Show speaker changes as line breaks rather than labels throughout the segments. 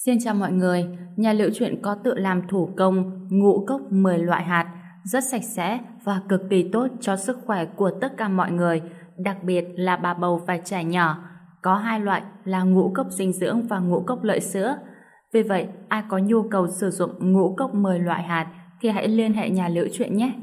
Xin chào mọi người, nhà Liễu Chuyện có tự làm thủ công ngũ cốc 10 loại hạt, rất sạch sẽ và cực kỳ tốt cho sức khỏe của tất cả mọi người, đặc biệt là bà bầu và trẻ nhỏ. Có hai loại là ngũ cốc dinh dưỡng và ngũ cốc lợi sữa. Vì vậy, ai có nhu cầu sử dụng ngũ cốc 10 loại hạt thì hãy liên hệ nhà Liễu Chuyện nhé.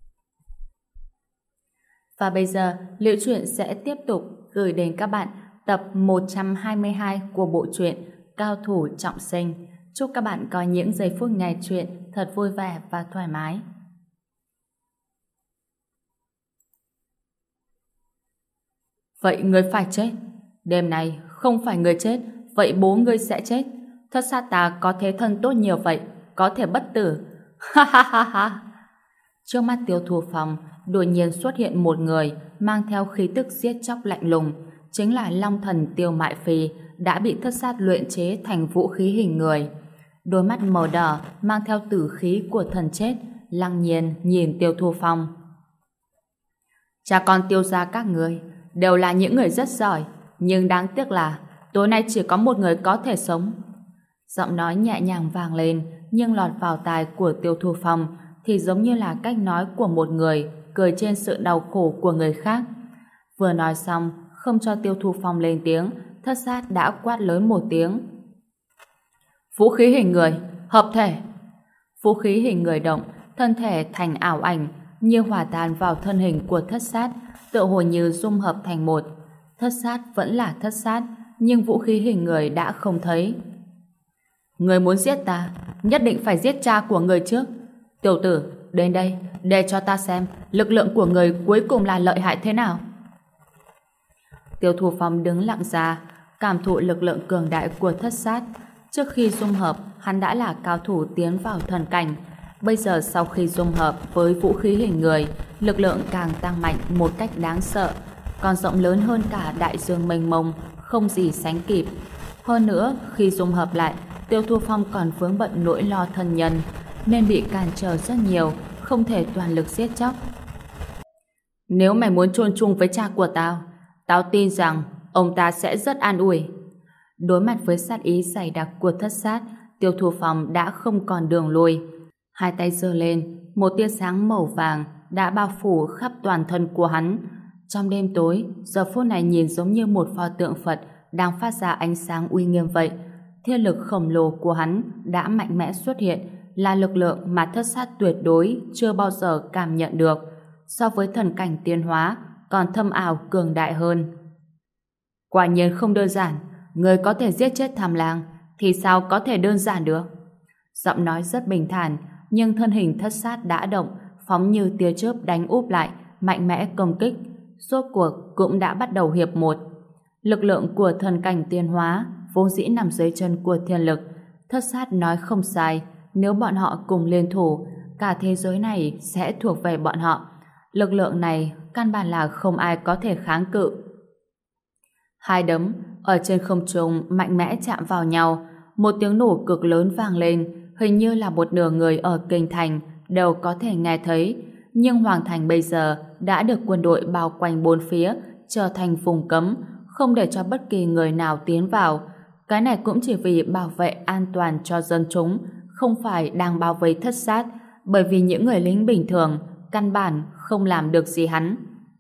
Và bây giờ, Liễu Chuyện sẽ tiếp tục gửi đến các bạn tập 122 của bộ truyện Cao thủ trọng sinh. Chúc các bạn có những giây phút nghe chuyện thật vui vẻ và thoải mái. Vậy ngươi phải chết. Đêm nay không phải ngươi chết, vậy bố ngươi sẽ chết. Thất sát ta có thế thân tốt nhiều vậy, có thể bất tử. Ha ha ha ha. Trước mắt Tiêu Thu Phong đột nhiên xuất hiện một người mang theo khí tức giết chóc lạnh lùng, chính là Long Thần Tiêu Mại Phi, đã bị thất sát luyện chế thành vũ khí hình người. Đôi mắt màu đỏ mang theo tử khí của thần chết, lăng nhiên nhìn Tiêu Thu Phong. Cha con Tiêu gia các người đều là những người rất giỏi, nhưng đáng tiếc là tối nay chỉ có một người có thể sống. Giọng nói nhẹ nhàng vang lên, nhưng lọt vào tai của Tiêu Thu Phong thì giống như là cách nói của một người cười trên sự đau khổ của người khác. Vừa nói xong, không cho Tiêu Thu Phong lên tiếng, thất sát đã quát lớn một tiếng. Vũ khí hình người, hợp thể. Vũ khí hình người động, thân thể thành ảo ảnh, như hòa tan vào thân hình của thất sát, tựa hồ như dung hợp thành một. Thất sát vẫn là thất sát, nhưng vũ khí hình người đã không thấy. Người muốn giết ta, nhất định phải giết cha của người trước. Tiểu tử, đến đây, để cho ta xem lực lượng của người cuối cùng là lợi hại thế nào. Tiêu Thu Phong đứng lặng ra, cảm thụ lực lượng cường đại của thất sát. Trước khi dung hợp, hắn đã là cao thủ tiến vào thần cảnh. Bây giờ sau khi dung hợp với vũ khí hình người, lực lượng càng tăng mạnh một cách đáng sợ, còn rộng lớn hơn cả đại dương mênh mông, không gì sánh kịp. Hơn nữa, khi dung hợp lại, Tiêu Thu Phong còn vướng bận nỗi lo thân nhân, nên bị cản trở rất nhiều, không thể toàn lực giết chóc. Nếu mày muốn chôn chung với cha của tao, tao tin rằng ông ta sẽ rất an ủi. Đối mặt với sát ý dày đặc của thất sát, Tiêu Thu Phong đã không còn đường lui. Hai tay giơ lên, một tia sáng màu vàng đã bao phủ khắp toàn thân của hắn. Trong đêm tối, giờ phút này nhìn giống như một pho tượng Phật đang phát ra ánh sáng uy nghiêm vậy. Thiên lực khổng lồ của hắn đã mạnh mẽ xuất hiện, là lực lượng mà thất sát tuyệt đối chưa bao giờ cảm nhận được. So với thần cảnh tiến hóa, còn thâm ảo cường đại hơn. Quả nhiên không đơn giản, người có thể giết chết Tham Lang thì sao có thể đơn giản được. Giọng nói rất bình thản, nhưng thân hình thất sát đã động, phóng như tia chớp đánh úp lại, mạnh mẽ công kích. Rốt cuộc cũng đã bắt đầu hiệp một. Lực lượng của thần cảnh tiến hóa vốn dĩ nằm dưới chân của thiên lực. Thất sát nói không sai, nếu bọn họ cùng liên thủ, cả thế giới này sẽ thuộc về bọn họ. Lực lượng này căn bản là không ai có thể kháng cự. Hai đấm ở trên không trung mạnh mẽ chạm vào nhau, một tiếng nổ cực lớn vang lên, hình như là một nửa người ở kinh thành đều có thể nghe thấy. Nhưng Hoàng Thành bây giờ đã được quân đội bao quanh bốn phía, trở thành vùng cấm, không để cho bất kỳ người nào tiến vào. Cái này cũng chỉ vì bảo vệ an toàn cho dân chúng, không phải đang bao vây thất sát, bởi vì những người lính bình thường căn bản không làm được gì hắn.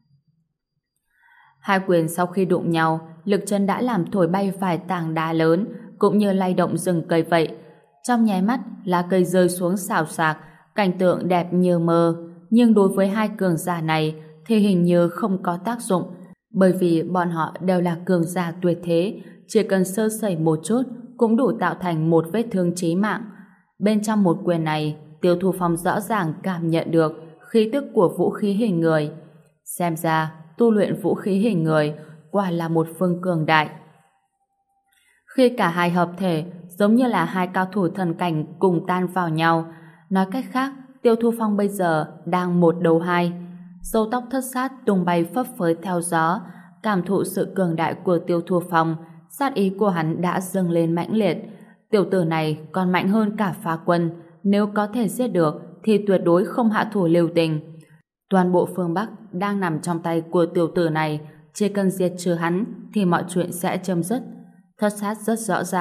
Hai quyền sau khi đụng nhau, lực chân đã làm thổi bay vài tảng đá lớn, cũng như lay động rừng cây vậy. Trong nháy mắt, lá cây rơi xuống xào xạc, cảnh tượng đẹp như mơ. Nhưng đối với hai cường giả này thì hình như không có tác dụng, bởi vì bọn họ đều là cường giả tuyệt thế, chỉ cần sơ sẩy một chút cũng đủ tạo thành một vết thương chí mạng. Bên trong một quyền này, Tiêu Thu Phong rõ ràng cảm nhận được khí tức của vũ khí hình người. Xem ra, tu luyện vũ khí hình người quả là một phương cường đại. Khi cả hai hợp thể, giống như là hai cao thủ thần cảnh cùng tan vào nhau. Nói cách khác, Tiêu Thu Phong bây giờ đang một đấu hai. Râu tóc thất sát tung bay phấp phới theo gió. Cảm thụ sự cường đại của Tiêu Thu Phong, sát ý của hắn đã dâng lên mãnh liệt. Tiểu tử này còn mạnh hơn cả Phá Quân, nếu có thể giết được thì tuyệt đối không hạ thủ lưu tình. Toàn bộ phương Bắc đang nằm trong tay của tiểu tử này, chỉ cần diệt trừ hắn thì mọi chuyện sẽ chấm dứt. Thất sát rất rõ ràng,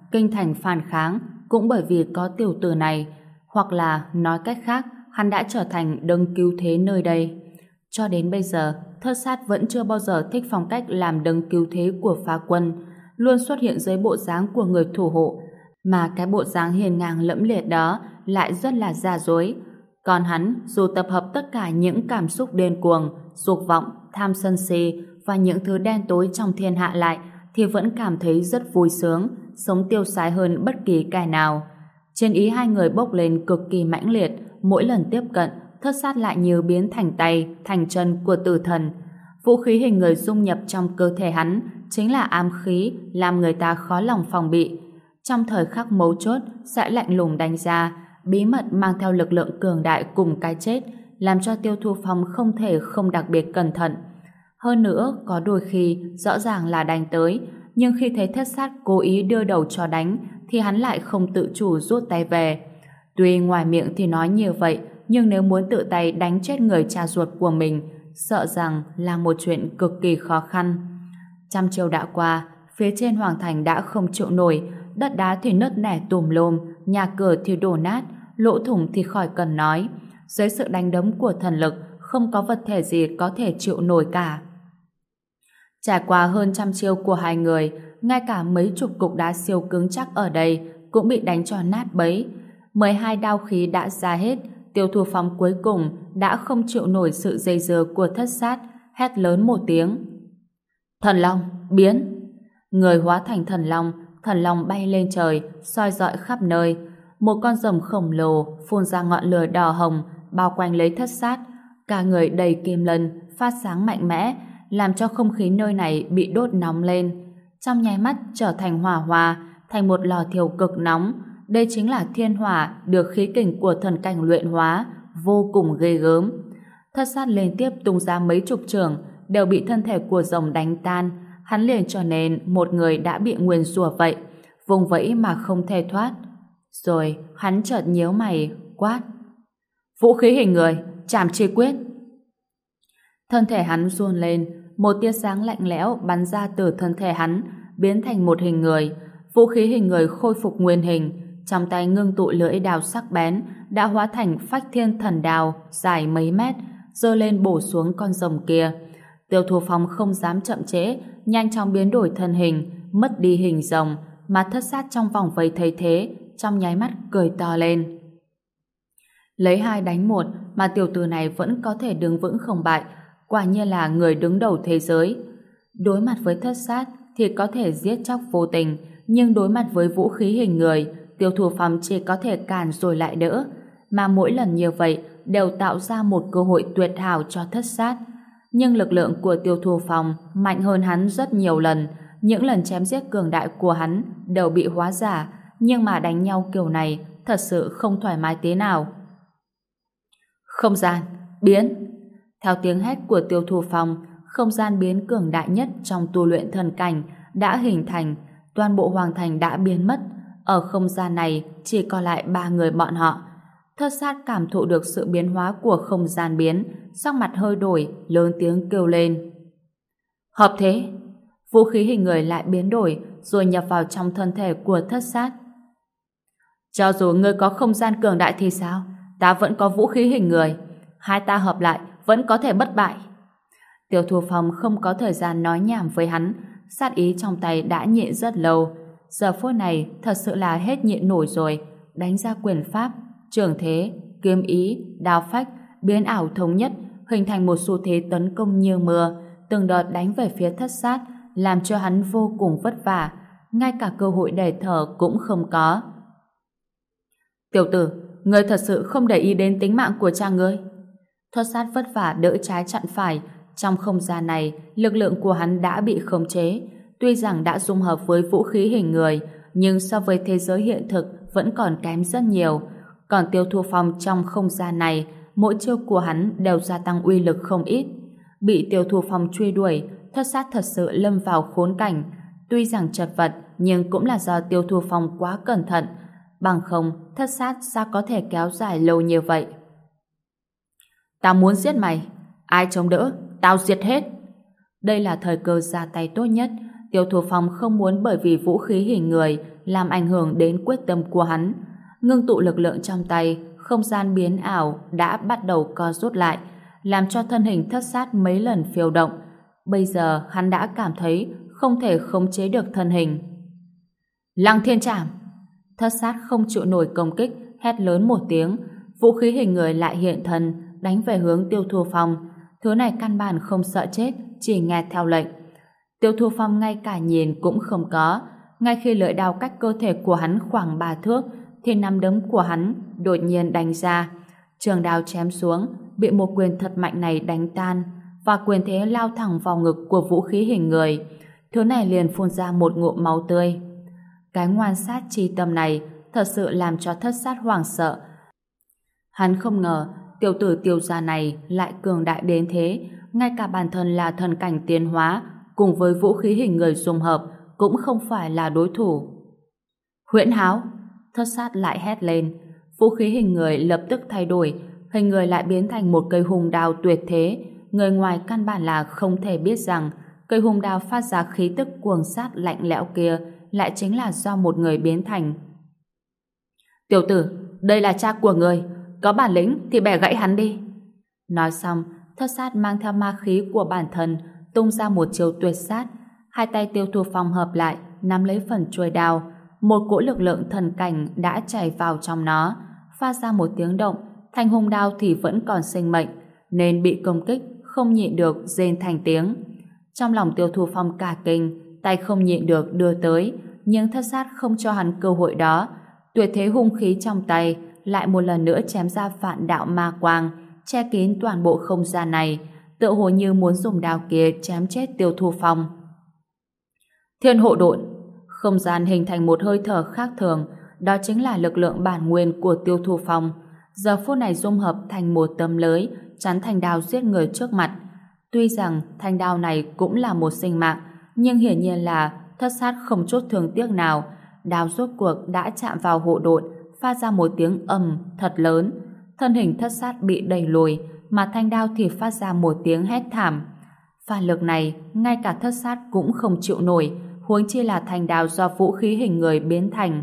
kinh thành phản kháng cũng bởi vì có tiểu tử này, hoặc là nói cách khác, hắn đã trở thành đấng cứu thế nơi đây. Cho đến bây giờ, Thất Sát vẫn chưa bao giờ thích phong cách làm đấng cứu thế của phá quân, luôn xuất hiện dưới bộ dáng của người thủ hộ, mà cái bộ dáng hiền ngang lẫm liệt đó lại rất là giả dối. Còn hắn, dù tập hợp tất cả những cảm xúc điên cuồng, dục vọng, tham sân si và những thứ đen tối trong thiên hạ lại, thì vẫn cảm thấy rất vui sướng, sống tiêu sái hơn bất kỳ kẻ nào. Chiến ý hai người bốc lên cực kỳ mãnh liệt, mỗi lần tiếp cận, Thất Sát lại như biến thành tay, thành chân của tử thần. Vũ khí hình người dung nhập trong cơ thể hắn chính là ám khí, làm người ta khó lòng phòng bị. Trong thời khắc mấu chốt, sẽ lạnh lùng đánh ra, bí mật mang theo lực lượng cường đại cùng cái chết, làm cho Tiêu Thu Phong không thể không đặc biệt cẩn thận. Hơn nữa, có đôi khi rõ ràng là đánh tới, nhưng khi thấy Thất Sát cố ý đưa đầu cho đánh, thì hắn lại không tự chủ rút tay về. Tuy ngoài miệng thì nói như vậy, nhưng nếu muốn tự tay đánh chết người cha ruột của mình, sợ rằng là một chuyện cực kỳ khó khăn. Trăm chiều đã qua, phía trên hoàng thành đã không chịu nổi, đất đá thì nứt nẻ tùm lum, nhà cửa thì đổ nát, lỗ thủng thì khỏi cần nói. Dưới sự đánh đấm của thần lực, không có vật thể gì có thể chịu nổi cả. Trải qua hơn trăm chiêu của hai người, ngay cả mấy chục cục đá siêu cứng chắc ở đây cũng bị đánh cho nát bấy. 12 đao khí đã ra hết, Tiêu Thu Phong cuối cùng đã không chịu nổi sự dây dưa của Thất Sát, hét lớn một tiếng. Thần Long, biến! Người hóa thành thần long bay lên trời, soi rọi khắp nơi. Một con rồng khổng lồ phun ra ngọn lửa đỏ hồng, bao quanh lấy Thất Sát. Cả người đầy kim lân, phát sáng mạnh mẽ, làm cho không khí nơi này bị đốt nóng lên. Trong nháy mắt trở thành hỏa hoa, thành một lò thiêu cực nóng. Đây chính là thiên hỏa được khí kình của thần cảnh luyện hóa, vô cùng ghê gớm. Thất Sát liên tiếp tung ra mấy chục chưởng, đều bị thân thể của rồng đánh tan. Hắn liền trở nên một người đã bị nguyền rủa vậy, vùng vẫy mà không thể thoát. Rồi hắn chợt nhíu mày, quát: Vũ khí hình người, Trảm Chi Quyết! Thân thể hắn run lên, một tia sáng lạnh lẽo bắn ra từ thân thể hắn, biến thành một hình người. Vũ khí hình người khôi phục nguyên hình, trong tay ngưng tụ lưỡi đao sắc bén, đã hóa thành Phách Thiên Thần Đao dài mấy mét, giơ lên bổ xuống con rồng kia. Tiêu Thu Phong không dám chậm trễ, nhanh chóng biến đổi thân hình, mất đi hình rồng, mà Thất Sát trong vòng vây thấy thế, trong nháy mắt cười to lên. Lấy 2 đánh 1 mà tiểu tử này vẫn có thể đứng vững không bại, quả nhiên là người đứng đầu thế giới. Đối mặt với Thất Sát thì có thể giết chóc vô tình, nhưng đối mặt với vũ khí hình người, Tiêu Thu Phong chỉ có thể cản rồi lại đỡ, mà mỗi lần như vậy đều tạo ra một cơ hội tuyệt hảo cho Thất Sát. Nhưng lực lượng của Tiêu Thu Phong mạnh hơn hắn rất nhiều lần, những lần chém giết cường đại của hắn đều bị hóa giả, nhưng mà đánh nhau kiểu này thật sự không thoải mái thế nào. Không gian, biến! Theo tiếng hét của Tiêu Thu Phong, không gian biến cường đại nhất trong tu luyện thần cảnh đã hình thành, toàn bộ hoàng thành đã biến mất. Ở không gian này chỉ còn lại 3 người bọn họ. Thất Sát cảm thụ được sự biến hóa của không gian biến, sắc mặt hơi đổi, lớn tiếng kêu lên. Hợp thế! Vũ khí hình người lại biến đổi, rồi nhập vào trong thân thể của Thất Sát. Cho dù ngươi có không gian cường đại thì sao? Ta vẫn có vũ khí hình người. Hai ta hợp lại vẫn có thể bất bại. Tiêu Thu Phong không có thời gian nói nhảm với hắn, sát ý trong tay đã nhịn rất lâu. Giờ phút này thật sự là hết nhịn nổi rồi, đánh ra quyền pháp, trường thế, kiếm ý, đao phách, biến ảo thống nhất, hình thành một xu thế tấn công như mưa, từng đợt đánh về phía Thất Sát, làm cho hắn vô cùng vất vả, ngay cả cơ hội để thở cũng không có. Tiểu tử, ngươi thật sự không để ý đến tính mạng của cha ngươi. Thất Sát vất vả đỡ trái chặn phải, trong không gian này, lực lượng của hắn đã bị khống chế. Tuy rằng đã dung hợp với vũ khí hình người, nhưng so với thế giới hiện thực vẫn còn kém rất nhiều. Còn Tiêu Thu Phong trong không gian này, mỗi chiêu của hắn đều gia tăng uy lực không ít. Bị Tiêu Thu Phong truy đuổi, Thất Sát thật sự lâm vào khốn cảnh. Tuy rằng chật vật, nhưng cũng là do Tiêu Thu Phong quá cẩn thận. Bằng không, Thất Sát sao có thể kéo dài lâu như vậy? Tao muốn giết mày. Ai chống đỡ, tao diệt hết. Đây là thời cơ ra tay tốt nhất. Tiêu Thu Phong không muốn bởi vì vũ khí hình người làm ảnh hưởng đến quyết tâm của hắn. Ngưng tụ lực lượng trong tay, không gian biến ảo đã bắt đầu co rút lại, làm cho thân hình thất sát mấy lần phiêu động. Bây giờ hắn đã cảm thấy không thể khống chế được thân hình. Lăng Thiên Trảm! Thất sát không chịu nổi công kích, hét lớn một tiếng, vũ khí hình người lại hiện thân, đánh về hướng Tiêu Thu Phong. Thứ này căn bản không sợ chết, chỉ nghe theo lệnh. Tiêu Thu Phong ngay cả nhìn cũng không có. Ngay khi lưỡi đao cách cơ thể của hắn khoảng 3 thước, thì nắm đấm của hắn đột nhiên đánh ra. Trường đao chém xuống, bị một quyền thật mạnh này đánh tan, và quyền thế lao thẳng vào ngực của vũ khí hình người. Thứ này liền phun ra một ngụm máu tươi. Cái ngoan sát chi tâm này thật sự làm cho thất sát hoảng sợ. Hắn không ngờ tiểu tử Tiêu gia này lại cường đại đến thế, ngay cả bản thân là thần cảnh tiến hóa cùng với vũ khí hình người dung hợp cũng không phải là đối thủ. Huyễn Háo! Thất sát lại hét lên. Vũ khí hình người lập tức thay đổi, hình người lại biến thành một cây hùng đao tuyệt thế. Người ngoài căn bản là không thể biết rằng cây hùng đao phát ra khí tức cuồng sát lạnh lẽo kia lại chính là do một người biến thành. Tiểu tử, đây là cha của người, có bản lĩnh thì bẻ gãy hắn đi. Nói xong, thất sát mang theo ma khí của bản thân tung ra một chiêu tuyệt sát. Hai tay Tiêu Thu Phong hợp lại, nắm lấy phần chuôi đao. Một cỗ lực lượng thần cảnh đã chảy vào trong nó, phát ra một tiếng động. Thanh hung đao thì vẫn còn sinh mệnh, nên bị công kích không nhịn được rên thành tiếng. Trong lòng Tiêu Thu Phong cả kinh, tay không nhịn được đưa tới, nhưng thất sát không cho hắn cơ hội đó. Tuyệt thế hung khí trong tay lại một lần nữa chém ra vạn đạo ma quang, che kín toàn bộ không gian này, tựa hồ như muốn dùng đao kia chém chết Tiêu Thu Phong. Thiên hộ độn! Không gian hình thành một hơi thở khác thường, đó chính là lực lượng bản nguyên của Tiêu Thu Phong. Giờ phút này dung hợp thành một tấm lưới, chắn thanh đao giết người trước mặt. Tuy rằng thanh đao này cũng là một sinh mạng, nhưng hiển nhiên là thất sát không chút thương tiếc nào. Đao rốt cuộc đã chạm vào hộ độn, phát ra một tiếng ầm thật lớn. Thân hình thất sát bị đẩy lùi, mà thanh đao thì phát ra một tiếng hét thảm. Phản lực này, ngay cả thất sát cũng không chịu nổi, huống chi là thanh đao do vũ khí hình người biến thành.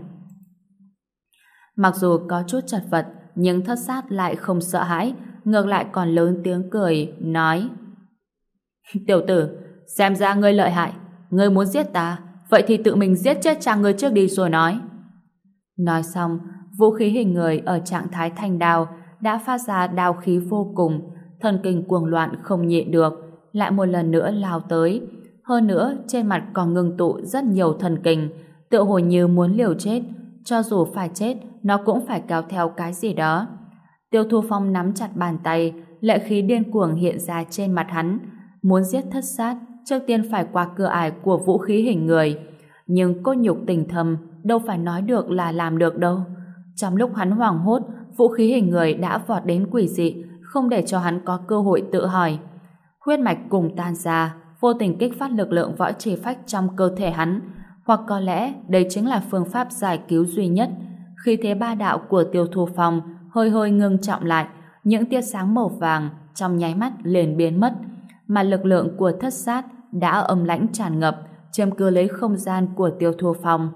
Mặc dù có chút chật vật, nhưng thất sát lại không sợ hãi, ngược lại còn lớn tiếng cười, nói: Tiểu tử, xem ra ngươi lợi hại, ngươi muốn giết ta, vậy thì tự mình giết chết cha ngươi trước đi rồi nói. Nói xong, vũ khí hình người ở trạng thái thanh đao đã phát ra đao khí vô cùng, thần kinh cuồng loạn không nhịn được, lại một lần nữa lao tới. Hơn nữa, trên mặt còn ngưng tụ rất nhiều thần kinh, tựa hồ như muốn liều chết, cho dù phải chết, nó cũng phải kéo theo cái gì đó. Tiêu Thu Phong nắm chặt bàn tay, lệ khí điên cuồng hiện ra trên mặt hắn. Muốn giết thất sát, trước tiên phải qua cửa ải của vũ khí hình người. Nhưng cốt nhục tình thầm, đâu phải nói được là làm được đâu. Trong lúc hắn hoảng hốt, vũ khí hình người đã vọt đến quỷ dị, không để cho hắn có cơ hội tự hỏi. Huyết mạch cùng tan ra, vô tình kích phát lực lượng võ trì phách trong cơ thể hắn, hoặc có lẽ đây chính là phương pháp giải cứu duy nhất. Khi thế ba đạo của Tiêu Thu Phong hơi hơi ngưng trọng lại, những tia sáng màu vàng trong nháy mắt liền biến mất, mà lực lượng của thất sát đã âm lãnh tràn ngập, chiếm cứ lấy không gian của Tiêu Thu Phong.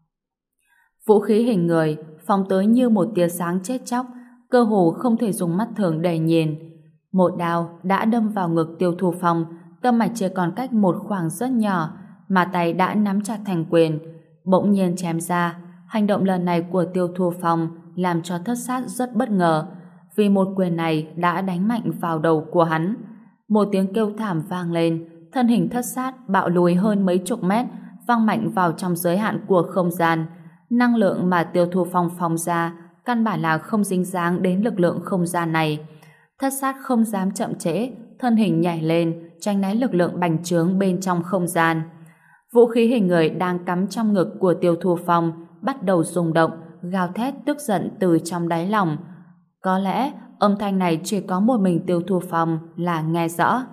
Vũ khí hình người phóng tới như một tia sáng chết chóc, cơ hồ không thể dùng mắt thường để nhìn. Một đao đã đâm vào ngực Tiêu Thu Phong, tâm mạch chỉ còn cách một khoảng rất nhỏ, mà tay đã nắm chặt thành quyền, bỗng nhiên chém ra. Hành động lần này của Tiêu Thu Phong làm cho thất sát rất bất ngờ, vì một quyền này đã đánh mạnh vào đầu của hắn. Một tiếng kêu thảm vang lên, thân hình thất sát bạo lùi hơn mấy chục mét, văng mạnh vào trong giới hạn của không gian. Năng lượng mà Tiêu Thu Phong phóng ra căn bản là không dính dáng đến lực lượng không gian này. Thất sát không dám chậm trễ, thân hình nhảy lên, tránh né lực lượng bành trướng bên trong không gian. Vũ khí hình người đang cắm trong ngực của Tiêu Thu Phong bắt đầu rung động, gào thét tức giận từ trong đáy lòng. Có lẽ âm thanh này chỉ có một mình Tiêu Thu Phong là nghe rõ.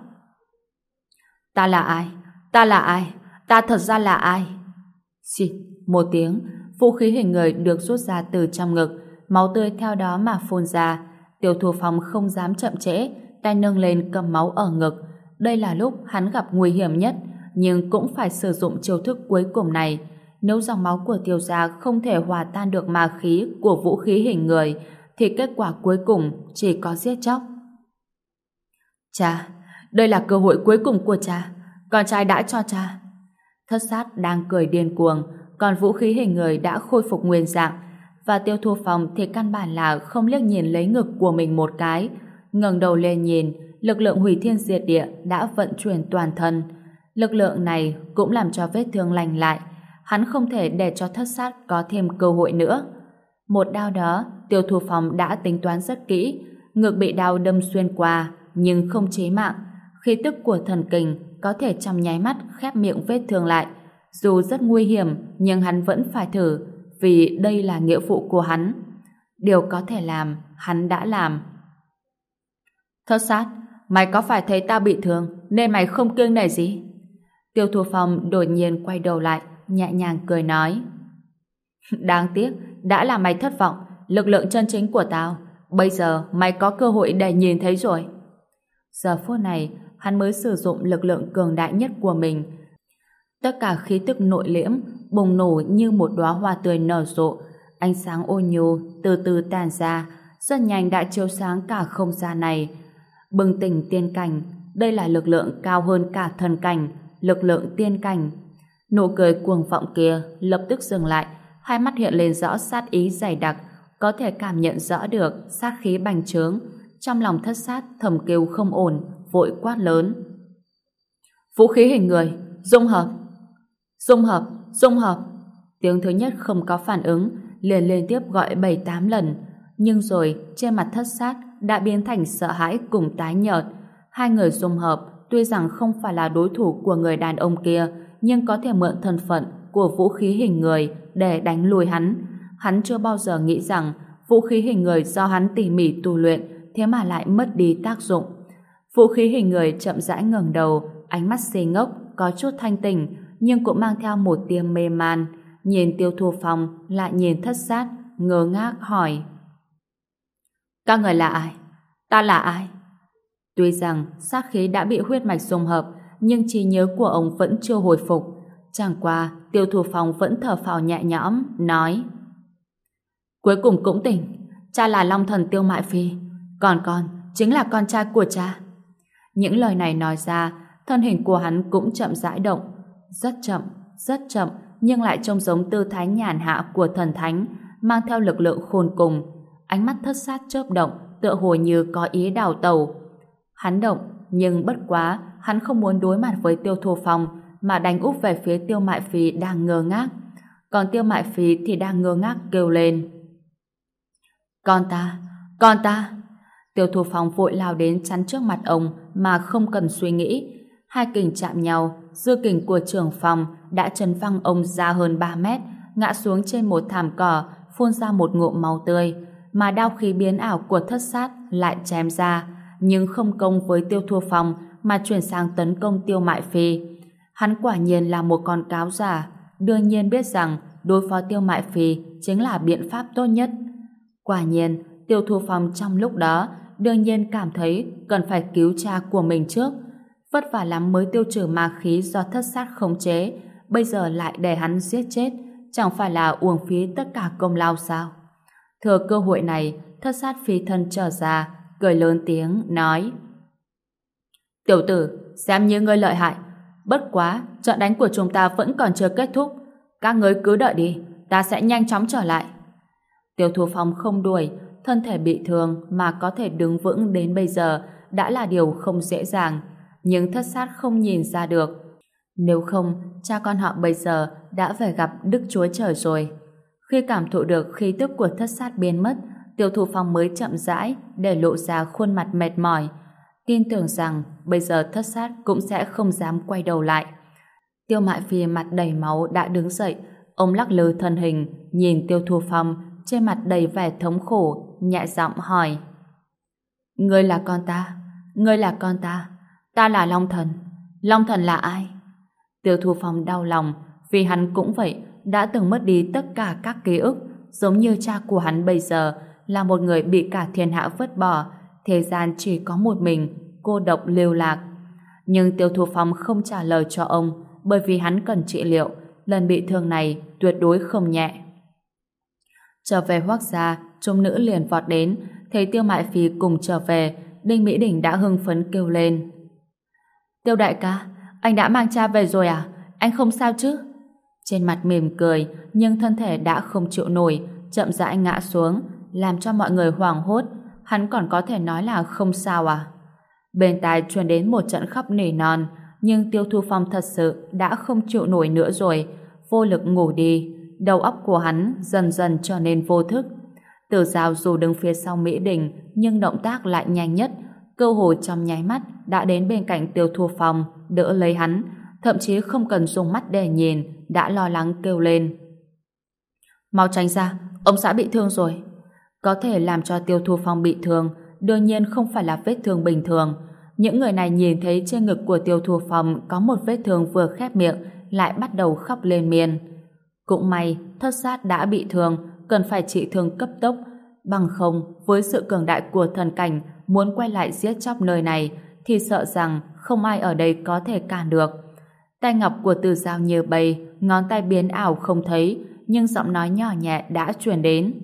Ta là ai? Ta là ai? Ta thật ra là ai? Xịt một tiếng, vũ khí hình người được rút ra từ trong ngực, máu tươi theo đó mà phun ra. Tiêu Thu Phong không dám chậm trễ, tay nâng lên cầm máu ở ngực. Đây là lúc hắn gặp nguy hiểm nhất, nhưng cũng phải sử dụng chiêu thức cuối cùng này. Nếu dòng máu của Tiêu gia không thể hòa tan được ma khí của vũ khí hình người, thì kết quả cuối cùng chỉ có giết chóc. Cha, đây là cơ hội cuối cùng của cha. Con trai đã cho cha. Thất sát đang cười điên cuồng, còn vũ khí hình người đã khôi phục nguyên dạng, và Tiêu Thu Phong thì căn bản là không liếc nhìn lấy ngực của mình một cái. Ngẩng đầu lên nhìn, lực lượng hủy thiên diệt địa đã vận chuyển toàn thân. Lực lượng này cũng làm cho vết thương lành lại. Hắn không thể để cho thất sát có thêm cơ hội nữa. Một đao đó, Tiêu Thu Phong đã tính toán rất kỹ. Ngực bị đao đâm xuyên qua, nhưng không chí mạng. Khí tức của thần kình có thể trong nháy mắt khép miệng vết thương lại. Dù rất nguy hiểm, nhưng hắn vẫn phải thử, vì đây là nghĩa vụ của hắn. Điều có thể làm, hắn đã làm. Thất sát, mày có phải thấy tao bị thương, nên mày không kiêng nể gì? Tiêu Thu Phong đột nhiên quay đầu lại, nhẹ nhàng cười nói. Đáng tiếc, đã làm mày thất vọng, lực lượng chân chính của tao. Bây giờ mày có cơ hội để nhìn thấy rồi. Giờ phút này, hắn mới sử dụng lực lượng cường đại nhất của mình. Tất cả khí tức nội liễm bùng nổ như một đóa hoa tươi nở rộ, ánh sáng ôn nhu từ từ tàn ra, rất nhanh đã chiếu sáng cả không gian này. Bừng tỉnh tiên cảnh, đây là lực lượng cao hơn cả thần cảnh, lực lượng tiên cảnh. Nụ cười cuồng vọng kia lập tức dừng lại, hai mắt hiện lên rõ sát ý dày đặc, có thể cảm nhận rõ được sát khí bành trướng. Trong lòng thất sát thầm kêu không ổn, vội quát lớn. Vũ khí hình người, dung hợp! Dung hợp! Dung hợp! Tiếng thứ nhất không có phản ứng, liền liên tiếp gọi 7-8 lần, nhưng rồi trên mặt thất sát đã biến thành sợ hãi cùng tái nhợt. Hai người dung hợp tuy rằng không phải là đối thủ của người đàn ông kia, nhưng có thể mượn thân phận của vũ khí hình người để đánh lùi hắn. Hắn chưa bao giờ nghĩ rằng vũ khí hình người do hắn tỉ mỉ tu luyện thế mà lại mất đi tác dụng. Vũ khí hình người chậm rãi ngẩng đầu, ánh mắt si ngốc, có chút thanh tỉnh, nhưng cũng mang theo một tia mê man. Nhìn Tiêu Thu Phong, lại nhìn thất sát, ngơ ngác hỏi. Các người là ai? Ta là ai? Tuy rằng sát khí đã bị huyết mạch dung hợp, nhưng trí nhớ của ông vẫn chưa hồi phục. Chẳng qua, Tiêu Thu Phong vẫn thở phào nhẹ nhõm, nói. Cuối cùng cũng tỉnh, cha là Long Thần Tiêu Mại Phi, còn con chính là con trai của cha. Những lời này nói ra, thân hình của hắn cũng chậm rãi động, rất chậm, nhưng lại trông giống tư thái nhàn hạ của thần thánh, mang theo lực lượng khôn cùng. Ánh mắt thất sát chớp động, tựa hồ như có ý đào tẩu. Hắn động, nhưng bất quá, hắn không muốn đối mặt với Tiêu Thu Phong, mà đánh úp về phía Tiêu Mại Phi đang ngơ ngác. Còn Tiêu Mại Phi thì đang ngơ ngác kêu lên. Con ta! Tiêu Thu Phong vội lao đến chắn trước mặt ông mà không cần suy nghĩ. Hai kình chạm nhau, dư kình của trưởng phòng đã chấn văng ông ra hơn 3 mét, ngã xuống trên một thảm cỏ, phun ra một ngụm máu tươi, mà đao khí biến ảo của thất sát lại chém ra, nhưng không công với Tiêu Thu Phong mà chuyển sang tấn công Tiêu Mại Phi. Hắn quả nhiên là một con cáo giả, đương nhiên biết rằng đối phó Tiêu Mại Phi chính là biện pháp tốt nhất. Quả nhiên, Tiêu Thu Phong trong lúc đó đương nhiên cảm thấy cần phải cứu cha của mình trước. Vất vả lắm mới tiêu trừ ma khí do thất sát khống chế, bây giờ lại để hắn giết chết, chẳng phải là uổng phí tất cả công lao sao? Thừa cơ hội này, thất sát phi thân trở ra, cười lớn tiếng, nói. Tiểu tử, xem như ngươi lợi hại. Bất quá, trận đánh của chúng ta vẫn còn chưa kết thúc. Các ngươi cứ đợi đi, ta sẽ nhanh chóng trở lại. Tiêu Thu Phong không đuổi, thân thể bị thương mà có thể đứng vững đến bây giờ đã là điều không dễ dàng. Nhưng thất sát không nhìn ra được. Nếu không, cha con họ bây giờ đã về gặp Đức Chúa Trời rồi. Khi cảm thụ được khí tức của thất sát biến mất, Tiêu Thu Phong mới chậm rãi để lộ ra khuôn mặt mệt mỏi. Tin tưởng rằng bây giờ thất sát cũng sẽ không dám quay đầu lại. Tiêu Mại Phi mặt đầy máu đã đứng dậy, ông lắc lư thân hình, nhìn Tiêu Thu Phong trên mặt đầy vẻ thống khổ, nhẹ giọng hỏi. Ngươi là con ta? Ngươi là con ta? Ta là Long Thần. Long Thần là ai? Tiêu Thu Phong đau lòng, vì hắn cũng vậy, đã từng mất đi tất cả các ký ức, giống như cha của hắn bây giờ là một người bị cả thiên hạ vứt bỏ, thế gian chỉ có một mình, cô độc lưu lạc. Nhưng Tiêu Thu Phong không trả lời cho ông, bởi vì hắn cần trị liệu, lần bị thương này tuyệt đối không nhẹ. Trở về Hoắc gia, chúng nữ liền vọt đến, thấy Tiêu Mại Phi cùng trở về, Đinh Mỹ Đình đã hưng phấn kêu lên. Tiêu đại ca, anh đã mang cha về rồi à? Anh không sao chứ? Trên mặt mỉm cười, nhưng thân thể đã không chịu nổi, chậm rãi ngã xuống, làm cho mọi người hoảng hốt. Hắn còn có thể nói là không sao à? Bên tai truyền đến một trận khóc nỉ non, nhưng Tiêu Thu Phong thật sự đã không chịu nổi nữa rồi, vô lực ngủ đi. Đầu óc của hắn dần dần trở nên vô thức. Tử Giao dù đứng phía sau Mỹ Đình, nhưng động tác lại nhanh nhất, cơ hội trong nháy mắt đã đến bên cạnh Tiêu Thu Phong, đỡ lấy hắn, thậm chí không cần dùng mắt để nhìn, đã lo lắng kêu lên. Mau tránh ra, ông xã bị thương rồi. Có thể làm cho Tiêu Thu Phong bị thương, đương nhiên không phải là vết thương bình thường. Những người này nhìn thấy trên ngực của Tiêu Thu Phong có một vết thương vừa khép miệng, lại bắt đầu khóc lên miên. Cũng may, Thất Sát đã bị thương, cần phải trị thương cấp tốc. Bằng không, với sự cường đại của thần cảnh, muốn quay lại giết chóc nơi này, thì sợ rằng không ai ở đây có thể cản được. Tay ngọc của Từ Giao như bay, ngón tay biến ảo không thấy, nhưng giọng nói nhỏ nhẹ đã truyền đến.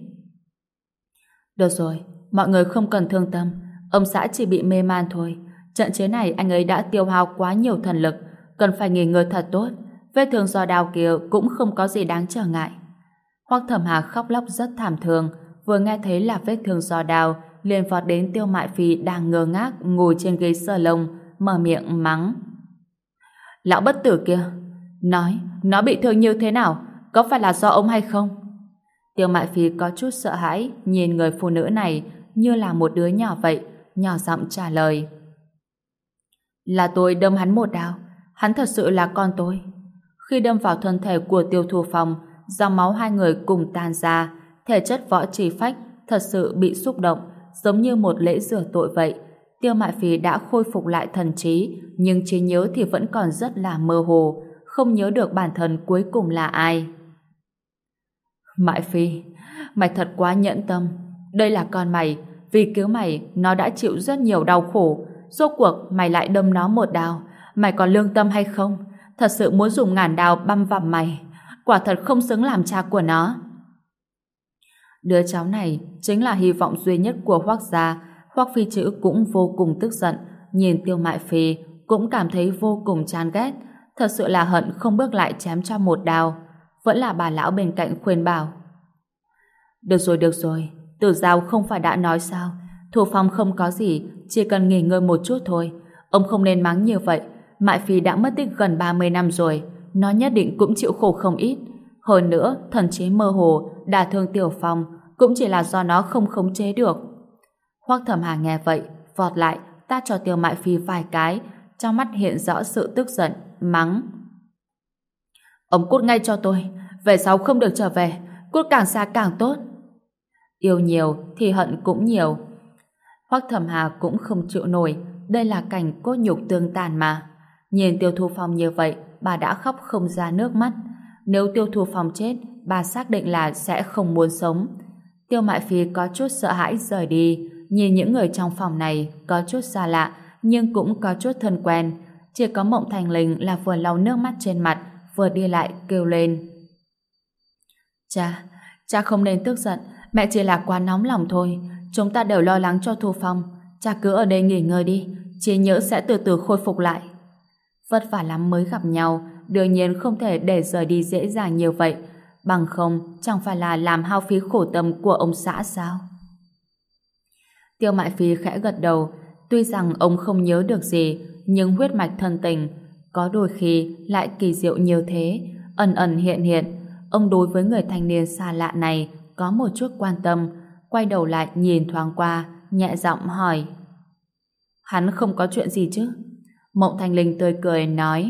Được rồi, mọi người không cần thương tâm, ông xã chỉ bị mê man thôi. Trận chiến này anh ấy đã tiêu hao quá nhiều thần lực, cần phải nghỉ ngơi thật tốt. Vết thương do đao kia cũng không có gì đáng trở ngại. Hoắc Thẩm Hà khóc lóc rất thảm thương, vừa nghe thấy là vết thương do đao, liền vọt đến Tiêu Mại Phi đang ngơ ngác ngồi trên ghế salon, mở miệng mắng. Lão bất tử kia, nói, nó bị thương như thế nào? Có phải là do ông hay không? Tiêu Mại Phi có chút sợ hãi, nhìn người phụ nữ này như là một đứa nhỏ vậy, nhỏ giọng trả lời. Là tôi đâm hắn một đao, hắn thật sự là con tôi. Khi đâm vào thân thể của Tiêu Thu Phong, dòng máu hai người cùng tan ra, thể chất Võ Trì Phách thật sự bị xúc động, giống như một lễ rửa tội vậy. Tiêu Mại Phi đã khôi phục lại thần trí, nhưng trí nhớ thì vẫn còn rất là mơ hồ, không nhớ được bản thân cuối cùng là ai. Mại Phi, mày thật quá nhẫn tâm. Đây là con mày, vì cứu mày, nó đã chịu rất nhiều đau khổ. Rốt cuộc mày lại đâm nó một đao, mày còn lương tâm hay không? Thật sự muốn dùng ngàn đao băm vằm mày, quả thật không xứng làm cha của nó. Đứa cháu này chính là hy vọng duy nhất của Hoắc gia. Hoắc Phi Chữ cũng vô cùng tức giận, nhìn Tiêu Mại Phi cũng cảm thấy vô cùng chán ghét, thật sự là hận không bước lại chém cho một đao. Vẫn là bà lão bên cạnh khuyên bảo. Được rồi, Tử Giao không phải đã nói sao? Thu Phong không có gì, chỉ cần nghỉ ngơi một chút thôi. Ông không nên mắng như vậy. Mại Phi đã mất tích gần 30 năm rồi, nó nhất định cũng chịu khổ không ít. Hơn nữa, thần trí mơ hồ, đả thương Tiểu Phong cũng chỉ là do nó không khống chế được. Hoắc Thẩm Hà nghe vậy, vọt lại, tát cho Tiêu Mại Phi vài cái, trong mắt hiện rõ sự tức giận, mắng. Ông cút ngay cho tôi, về sau không được trở về, cút càng xa càng tốt. Yêu nhiều thì hận cũng nhiều. Hoắc Thẩm Hà cũng không chịu nổi, đây là cảnh cốt nhục tương tàn mà. Nhìn Tiêu Thu Phong như vậy, bà đã khóc không ra nước mắt. Nếu Tiêu Thu Phong chết, bà xác định là sẽ không muốn sống. Tiêu Mại Phi có chút sợ hãi rời đi, nhìn những người trong phòng này có chút xa lạ, nhưng cũng có chút thân quen. Chỉ có Mộng Thành Linh là vừa lau nước mắt trên mặt, vừa đi lại kêu lên. Cha không nên tức giận, mẹ chỉ là quá nóng lòng thôi. Chúng ta đều lo lắng cho Thu Phong. Cha cứ ở đây nghỉ ngơi đi, trí nhớ sẽ từ từ khôi phục lại. Vất vả lắm mới gặp nhau, đương nhiên không thể để rời đi dễ dàng như vậy. Bằng không, chẳng phải là làm hao phí khổ tâm của ông xã sao? Tiêu Mại Phi khẽ gật đầu. Tuy rằng ông không nhớ được gì, nhưng huyết mạch thân tình có đôi khi lại kỳ diệu như thế, ẩn ẩn hiện hiện. Ông đối với người thanh niên xa lạ này có một chút quan tâm, quay đầu lại nhìn thoáng qua, nhẹ giọng hỏi. Hắn không có chuyện gì chứ? Mộng Thanh Linh tươi cười nói.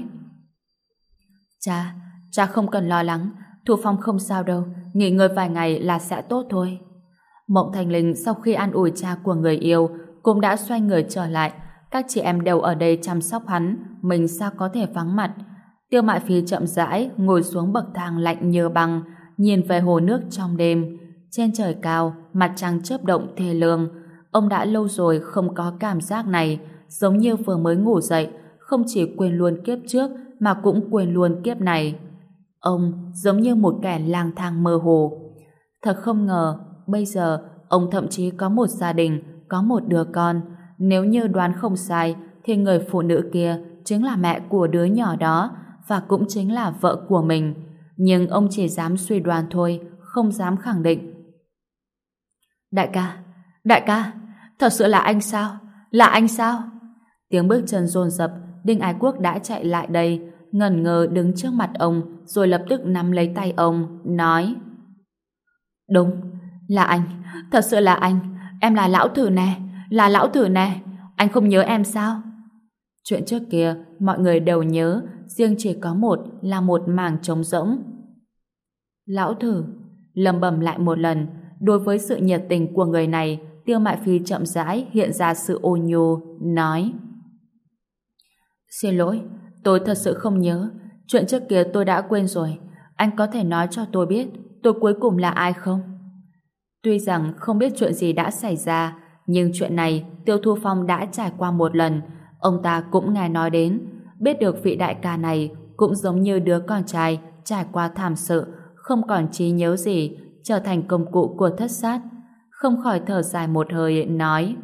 Cha không cần lo lắng, Thu Phong không sao đâu, nghỉ ngơi vài ngày là sẽ tốt thôi. Mộng Thanh Linh sau khi an ủi cha của người yêu cũng đã xoay người trở lại. Các chị em đều ở đây chăm sóc hắn, mình sao có thể vắng mặt. Tiêu Mại Phi chậm rãi ngồi xuống bậc thang lạnh như băng, nhìn về hồ nước trong đêm. Trên trời cao, mặt trăng chớp động thê lương. Ông đã lâu rồi không có cảm giác này, giống như vừa mới ngủ dậy, không chỉ quên luôn kiếp trước mà cũng quên luôn kiếp này. Ông giống như một kẻ lang thang mơ hồ. Thật không ngờ, bây giờ ông thậm chí có một gia đình, có một đứa con. Nếu như đoán không sai, thì người phụ nữ kia chính là mẹ của đứa nhỏ đó và cũng chính là vợ của mình. Nhưng ông chỉ dám suy đoán thôi, không dám khẳng định. Đại ca, thật sự là anh sao? Là anh sao? Tiếng bước chân dồn dập, Đinh Ái Quốc đã chạy lại đây, ngẩn ngơ đứng trước mặt ông, rồi lập tức nắm lấy tay ông, nói: Đúng, là anh, thật sự là anh, em là lão thử nè, là lão thử nè, anh không nhớ em sao? Chuyện trước kia, mọi người đều nhớ, riêng chỉ có một là một mảng trống rỗng. Lão thử, lẩm bẩm lại một lần, đối với sự nhiệt tình của người này, Tiêu Mại Phi chậm rãi hiện ra sự ôn nhu, nói: Xin lỗi, tôi thật sự không nhớ, chuyện trước kia tôi đã quên rồi, anh có thể nói cho tôi biết tôi cuối cùng là ai không? Tuy rằng không biết chuyện gì đã xảy ra, nhưng chuyện này Tiêu Thu Phong đã trải qua một lần, ông ta cũng nghe nói đến, biết được vị đại ca này cũng giống như đứa con trai trải qua thảm sự, không còn trí nhớ gì, trở thành công cụ của thất sát. Không khỏi thở dài một hơi, nói: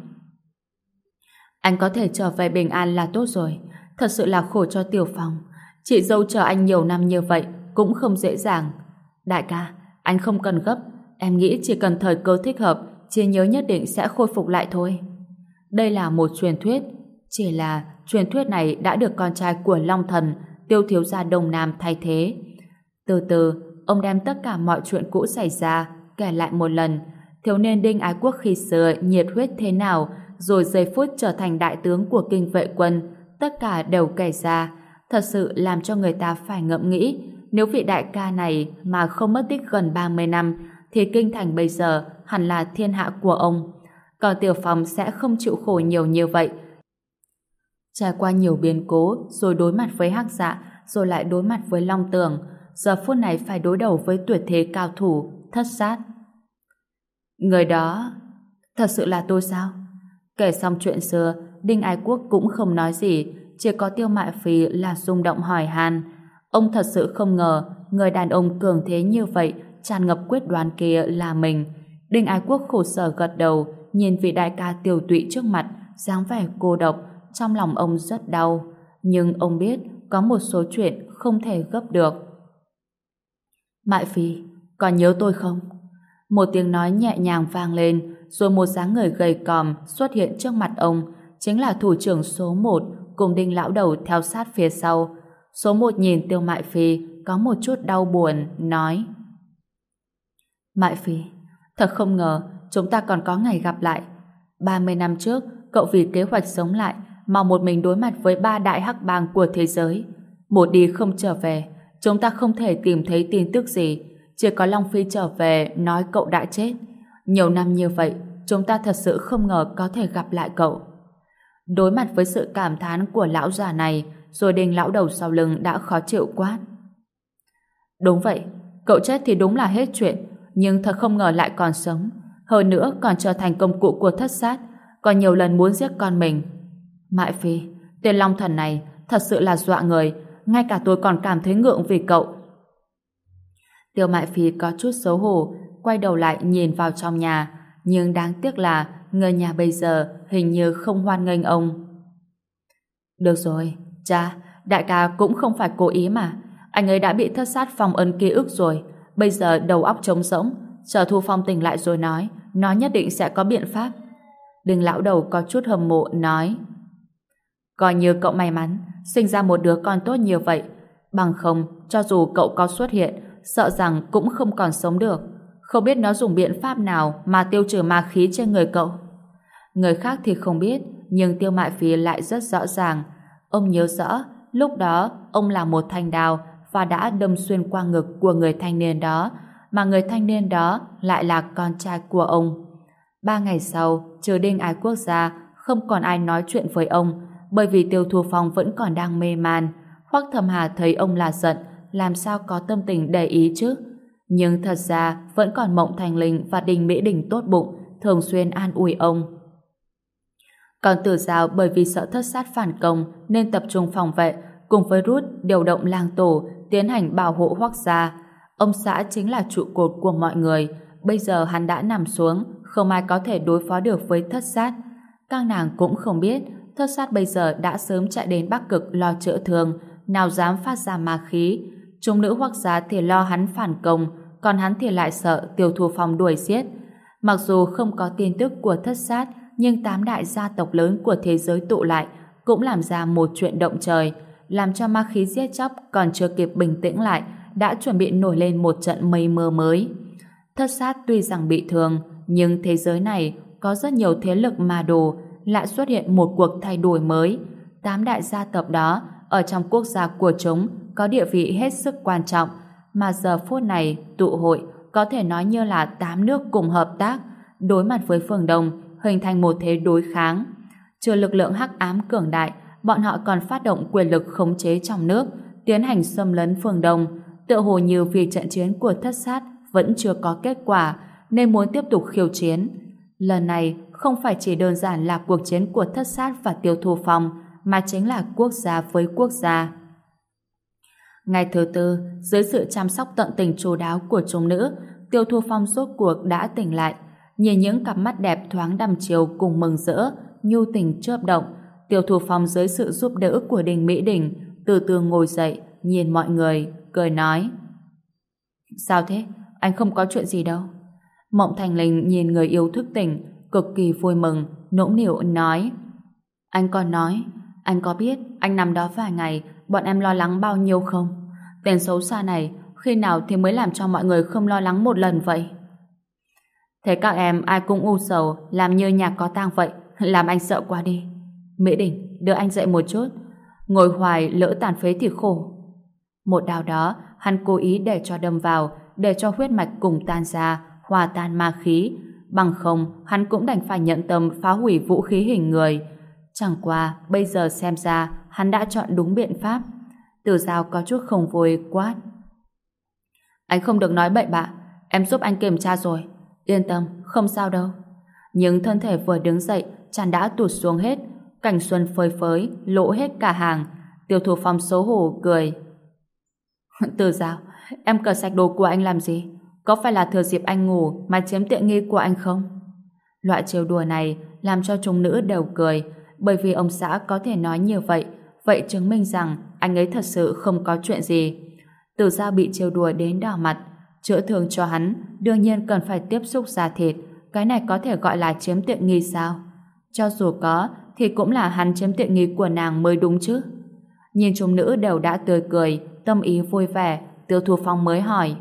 Anh có thể trở về bình an là tốt rồi, thật sự là khổ cho Tiểu Phong. Chị dâu chờ anh nhiều năm như vậy cũng không dễ dàng. Đại ca, anh không cần gấp, em nghĩ chỉ cần thời cơ thích hợp, trí nhớ nhất định sẽ khôi phục lại thôi. Đây là một truyền thuyết, chỉ là truyền thuyết này đã được con trai của Long Thần, Tiêu thiếu gia Đông Nam thay thế. Từ từ, ông đem tất cả mọi chuyện cũ xảy ra kể lại một lần. Thiếu niên Đinh Ái Quốc khi xưa nhiệt huyết thế nào, rồi giây phút trở thành đại tướng của Kinh Vệ Quân, tất cả đều kể ra. Thật sự làm cho người ta phải ngẫm nghĩ, nếu vị đại ca này mà không mất tích gần 30 năm, thì kinh thành bây giờ hẳn là thiên hạ của ông. Còn Tiểu Phong sẽ không chịu khổ nhiều như vậy. Trải qua nhiều biến cố, rồi đối mặt với Hắc Dạ, rồi lại đối mặt với Long Tường, giờ phút này phải đối đầu với tuyệt thế cao thủ, Thất Sát. Người đó thật sự là tôi sao? Kể xong chuyện xưa, Đinh Ái Quốc cũng không nói gì, chỉ có Tiêu Mại Phi là rung động hỏi han. Ông thật sự không ngờ người đàn ông cường thế như vậy, tràn ngập quyết đoán kia là mình. Đinh Ái Quốc khổ sở gật đầu, nhìn vị đại ca tiều tụy trước mặt, dáng vẻ cô độc, trong lòng ông rất đau. Nhưng ông biết có một số chuyện không thể gấp được. Mại Phi, còn nhớ tôi không? Một tiếng nói nhẹ nhàng vang lên, rồi một dáng người gầy còm xuất hiện trước mặt ông, chính là thủ trưởng số 1 cùng Đinh lão đầu theo sát phía sau. Số 1 nhìn Tiêu Mại Phi có một chút đau buồn, nói: Mại Phi, thật không ngờ chúng ta còn có ngày gặp lại. 30 năm trước, cậu vì kế hoạch sống lại mà một mình đối mặt với 3 đại hắc bang của thế giới. Một đi không trở về, chúng ta không thể tìm thấy tin tức gì. Chỉ có Long Phi trở về nói cậu đã chết. Nhiều năm như vậy, chúng ta thật sự không ngờ có thể gặp lại cậu. Đối mặt với sự cảm thán của lão già này, rồi Đinh lão đầu sau lưng đã khó chịu quát: Đúng vậy, cậu chết thì đúng là hết chuyện, nhưng thật không ngờ lại còn sống. Hơn nữa còn trở thành công cụ của thất sát, còn nhiều lần muốn giết con mình. Mại Phi, tên Long Thần này thật sự là dọa người, ngay cả tôi còn cảm thấy ngượng vì cậu. Tiêu Mại Phi có chút xấu hổ, quay đầu lại nhìn vào trong nhà, nhưng đáng tiếc là người nhà bây giờ hình như không hoan nghênh ông. Được rồi, cha, đại ca cũng không phải cố ý mà. Anh ấy đã bị thất sát phong ấn ký ức rồi, bây giờ đầu óc trống rỗng, chờ Thu Phong tỉnh lại rồi nói, nó nhất định sẽ có biện pháp. Đinh lão đầu có chút hâm mộ nói: Coi như cậu may mắn sinh ra một đứa con tốt như vậy, bằng không cho dù cậu có xuất hiện, sợ rằng cũng không còn sống được. Không biết nó dùng biện pháp nào mà tiêu trừ ma khí trên người cậu. Người khác thì không biết, nhưng Tiêu Mại Phi lại rất rõ ràng. Ông nhớ rõ, lúc đó ông là một thanh đao và đã đâm xuyên qua ngực của người thanh niên đó, mà người thanh niên đó lại là con trai của ông. 3 ngày sau, trừ Đinh Ái Quốc ra, không còn ai nói chuyện với ông, bởi vì Tiêu Thu Phong vẫn còn đang mê man. Hoắc Thâm Hà thấy ông là giận, làm sao có tâm tình để ý chứ? Nhưng thật ra vẫn còn Mộng Thành Linh và Đinh Mỹ Đình tốt bụng, thường xuyên an ủi ông. Còn Tử Giao bởi vì sợ thất sát phản công nên tập trung phòng vệ, cùng với Ruth điều động lang tổ tiến hành bảo hộ Hoắc gia. Ông xã chính là trụ cột của mọi người, bây giờ hắn đã nằm xuống, không ai có thể đối phó được với Thất Sát. Các nàng cũng không biết Thất Sát bây giờ đã sớm chạy đến Bắc Cực lo chữa thương, nào dám phát ra ma khí. Chúng nữ Hoắc gia thì lo hắn phản công, còn hắn thì lại sợ Tiêu Thu Phong đuổi giết. Mặc dù không có tin tức của Thất Sát, nhưng 8 đại gia tộc lớn của thế giới tụ lại cũng làm ra một chuyện động trời, làm cho ma khí giết chóc còn chưa kịp bình tĩnh lại đã chuẩn bị nổi lên một trận mây mưa mới. Thất Sát tuy rằng bị thương, nhưng thế giới này có rất nhiều thế lực ma đồ, lại xuất hiện một cuộc thay đổi mới. 8 đại gia tộc đó ở trong quốc gia của chúng có địa vị hết sức quan trọng, mà giờ phút này tụ hội có thể nói như là 8 nước cùng hợp tác đối mặt với phương Đông, hình thành một thế đối kháng. Trừ lực lượng hắc ám cường đại, bọn họ còn phát động quyền lực khống chế trong nước, tiến hành xâm lấn phương Đông. Tựa hồ như vì trận chiến của Thất Sát vẫn chưa có kết quả nên muốn tiếp tục khiêu chiến. Lần này không phải chỉ đơn giản là cuộc chiến của Thất Sát và Tiêu Thu Phong, mà chính là quốc gia với quốc gia. Ngày thứ tư, dưới sự chăm sóc tận tình chu đáo của chúng nữ, Tiêu Thu Phong rốt cuộc đã tỉnh lại. Nhìn những cặp mắt đẹp thoáng đăm chiều cùng mừng rỡ, nhu tình chớp động, Tiêu Thu Phong dưới sự giúp đỡ của Đình Mỹ Đình từ từ ngồi dậy, nhìn mọi người, cười nói: Sao thế? Anh không có chuyện gì đâu. Mộng Thành Linh nhìn người yêu thức tỉnh, cực kỳ vui mừng, nũng nịu nói: Anh còn nói, anh có biết anh nằm đó vài ngày bọn em lo lắng bao nhiêu không? Tên xấu xa này khi nào thì mới làm cho mọi người không lo lắng một lần vậy? Thế các em ai cũng u sầu, làm như nhà có tang vậy, làm anh sợ quá đi. Mỹ Đình, đưa anh dậy một chút. Ngồi hoài lỡ tàn phế thì khổ. Một đao đó hắn cố ý để cho đâm vào, để cho huyết mạch cùng tan ra, hòa tan ma khí. Bằng không hắn cũng đành phải nhận tâm phá hủy vũ khí hình người. Chẳng qua bây giờ xem ra hắn đã chọn đúng biện pháp. Từ Giao có chút không vui quát: Anh không được nói bậy bạ, em giúp anh kiểm tra rồi. Yên tâm, không sao đâu. Nhưng thân thể vừa đứng dậy chăn đã tụt xuống hết, cảnh xuân phơi phới lộ hết cả hàng. Tiêu Thu Phong xấu hổ cười: Từ Giao, em cởi sạch đồ của anh làm gì? Có phải là thừa dịp anh ngủ mà chiếm tiện nghi của anh không? Loại trêu đùa này làm cho chúng nữ đều cười, bởi vì ông xã có thể nói như vậy, vậy chứng minh rằng anh ấy thật sự không có chuyện gì. Từ Giao bị trêu đùa đến đỏ mặt, chữa thương cho hắn đương nhiên cần phải tiếp xúc da thịt, cái này có thể gọi là chiếm tiện nghi sao? Cho dù có thì cũng là hắn chiếm tiện nghi của nàng mới đúng chứ. Nhìn chúng nữ đều đã tươi cười, tâm ý vui vẻ, Tiêu Thu Phong mới hỏi: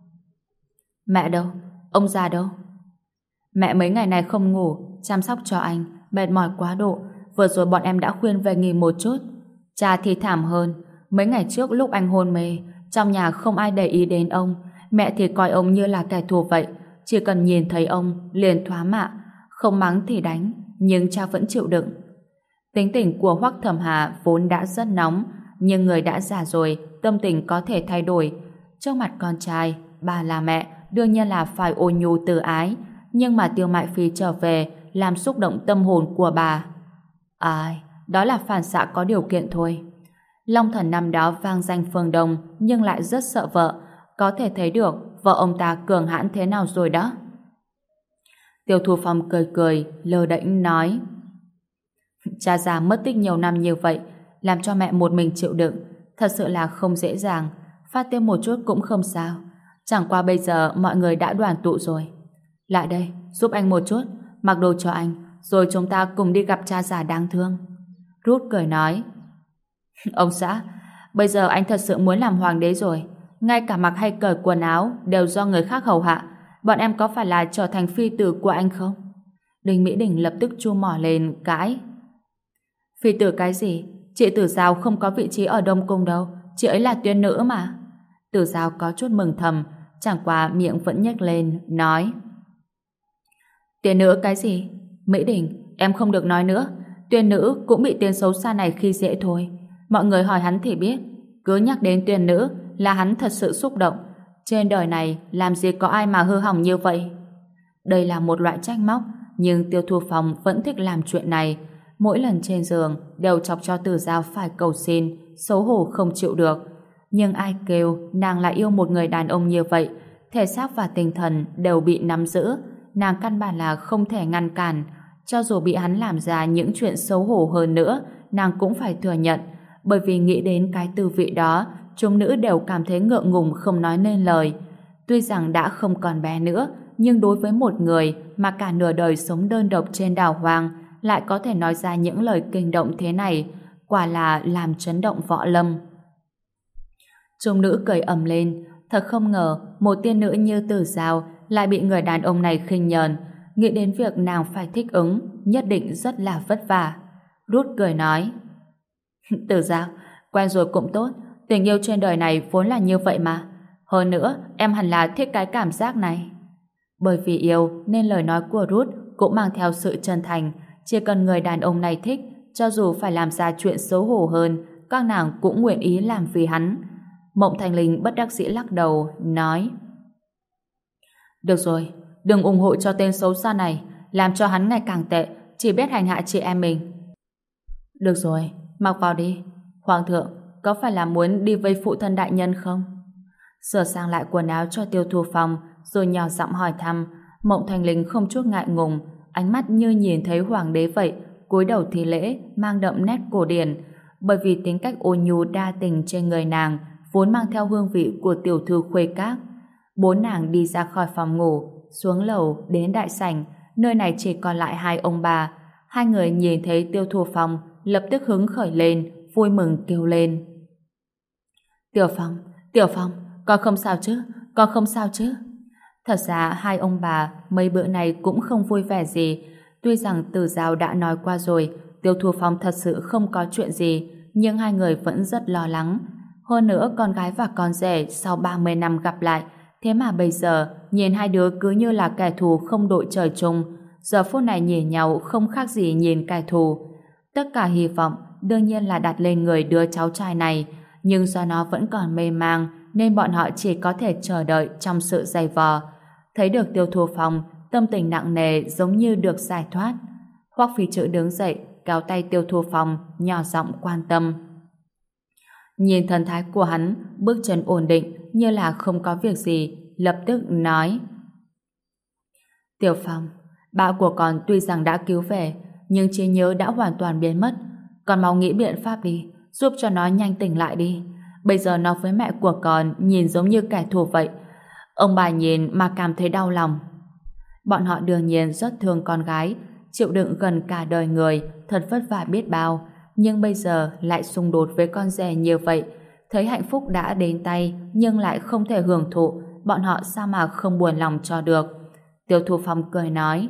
Mẹ đâu? Ông già đâu? Mẹ mấy ngày này không ngủ, chăm sóc cho anh, mệt mỏi quá độ, vừa rồi bọn em đã khuyên về nghỉ một chút. Cha thì thảm hơn, mấy ngày trước lúc anh hôn mê, trong nhà không ai để ý đến ông, mẹ thì coi ông như là kẻ thù vậy, chỉ cần nhìn thấy ông liền thoá mạ, không mắng thì đánh, nhưng cha vẫn chịu đựng. Tính tình của Hoắc Thẩm Hà vốn đã rất nóng, nhưng người đã già rồi, tâm tình có thể thay đổi. Trước mặt con trai, bà là mẹ, đương nhiên là phải ôn nhu từ ái, nhưng mà Tiêu Mại Phi trở về làm xúc động tâm hồn của bà. Ai, đó là phản xạ có điều kiện thôi. Long Thần năm đó vang danh phương Đông nhưng lại rất sợ vợ, có thể thấy được vợ ông ta cường hãn thế nào rồi đó. Tiêu Thu Phong cười cười, lơ đễnh nói: Cha già mất tích nhiều năm như vậy, làm cho mẹ một mình chịu đựng, thật sự là không dễ dàng. Phát tiết một chút cũng không sao. Chẳng qua bây giờ mọi người đã đoàn tụ rồi. Lại đây, giúp anh một chút, mặc đồ cho anh, rồi chúng ta cùng đi gặp cha già đáng thương. Ruth cười nói: Ông xã, bây giờ anh thật sự muốn làm hoàng đế rồi. Ngay cả mặc hay cởi quần áo đều do người khác hầu hạ. Bọn em có phải là trở thành phi tử của anh không? Đình Mỹ Đình lập tức chu mỏ lên cãi: Phi tử cái gì? Chị Tử Giao không có vị trí ở Đông Cung đâu, chị ấy là tuyên nữ mà. Tử Giao có chút mừng thầm, chẳng qua miệng vẫn nhếch lên, nói: Tuyên nữ cái gì? Mỹ Đình, em không được nói nữa. Tuyên nữ cũng bị tên xấu xa này khi dễ thôi. Mọi người hỏi hắn thì biết, cứ nhắc đến tuyên nữ là hắn thật sự xúc động. Trên đời này làm gì có ai mà hư hỏng như vậy? Đây là một loại trách móc, nhưng Tiêu Thu Phong vẫn thích làm chuyện này. mỗi lần trên giường đều chọc cho Tử Giao phải cầu xin, xấu hổ không chịu được. Nhưng ai kêu nàng lại yêu một người đàn ông như vậy, thể xác và tinh thần đều bị nắm giữ, nàng căn bản là không thể ngăn cản. Cho dù bị hắn làm ra những chuyện xấu hổ hơn nữa, nàng cũng phải thừa nhận, bởi vì nghĩ đến cái tư vị đó, chúng nữ đều cảm thấy ngượng ngùng không nói nên lời. Tuy rằng đã không còn bé nữa, nhưng đối với một người mà cả nửa đời sống đơn độc trên đảo hoang lại có thể nói ra những lời kinh động thế này, quả là làm chấn động võ lâm. Chúng nữ cười ầm lên, thật không ngờ một tiên nữ như Tử Giao lại bị người đàn ông này khinh nhờn. Nghĩ đến việc nàng phải thích ứng, nhất định rất là vất vả. Rút cười nói: Tử Giao, quen rồi cũng tốt, tình yêu trên đời này vốn là như vậy mà. Hơn nữa, em hẳn là thích cái cảm giác này. Bởi vì yêu nên lời nói của Ruth cũng mang theo sự chân thành, chỉ cần người đàn ông này thích, cho dù phải làm ra chuyện xấu hổ hơn, các nàng cũng nguyện ý làm vì hắn. Mộng Thanh Linh bất đắc dĩ lắc đầu, nói: Được rồi, đừng ủng hộ cho tên xấu xa này, làm cho hắn ngày càng tệ, chỉ biết hành hạ chị em mình. Được rồi, mặc vào đi. Hoàng thượng, có phải là muốn đi với phụ thân đại nhân không? Sửa sang lại quần áo cho Tiêu Thu Phong, rồi nhỏ giọng hỏi thăm. Mộng Thanh Linh không chút ngại ngùng, ánh mắt như nhìn thấy hoàng đế vậy, cúi đầu thi lễ, mang đậm nét cổ điển. Bởi vì tính cách ôn nhu đa tình trên người nàng vốn mang theo hương vị của tiểu thư khuê các. Bốn nàng đi ra khỏi phòng ngủ, xuống lầu đến đại sảnh, nơi này chỉ còn lại hai ông bà. Hai người nhìn thấy Tiêu Thu Phong lập tức hứng khởi lên, vui mừng kêu lên: Tiểu Phong, con không sao chứ, con không sao chứ. Thật ra hai ông bà mấy bữa này cũng không vui vẻ gì. Tuy rằng Tử Giao đã nói qua rồi Tiêu Thu Phong thật sự không có chuyện gì, nhưng hai người vẫn rất lo lắng. Hơn nữa con gái và con rể sau 30 năm gặp lại, thế mà bây giờ nhìn hai đứa cứ như là kẻ thù không đội trời chung. Giờ phút này nhìn nhau không khác gì nhìn kẻ thù. Tất cả hy vọng đương nhiên là đặt lên người đứa cháu trai này, nhưng do nó vẫn còn mê mang nên bọn họ chỉ có thể chờ đợi trong sự dày vò. Thấy được Tiêu Thu Phong, tâm tình nặng nề giống như được giải thoát. Hoắc Phi Chữ đứng dậy, kéo tay Tiêu Thu Phong, nhỏ giọng quan tâm. Nhìn thần thái của hắn, bước chân ổn định như là không có việc gì, lập tức nói: Tiểu Phong, bão của con tuy rằng đã cứu về, nhưng trí nhớ đã hoàn toàn biến mất. Con mau nghĩ biện pháp đi, giúp cho nó nhanh tỉnh lại đi. Bây giờ nó với mẹ của con nhìn giống như kẻ thù vậy. Ông bà nhìn mà cảm thấy đau lòng. Bọn họ đương nhiên rất thương con gái, chịu đựng gần cả đời người, thật vất vả biết bao, nhưng bây giờ lại xung đột với con rể như vậy. Thấy hạnh phúc đã đến tay nhưng lại không thể hưởng thụ, bọn họ sao mà không buồn lòng cho được. Tiêu Thu Phong cười nói: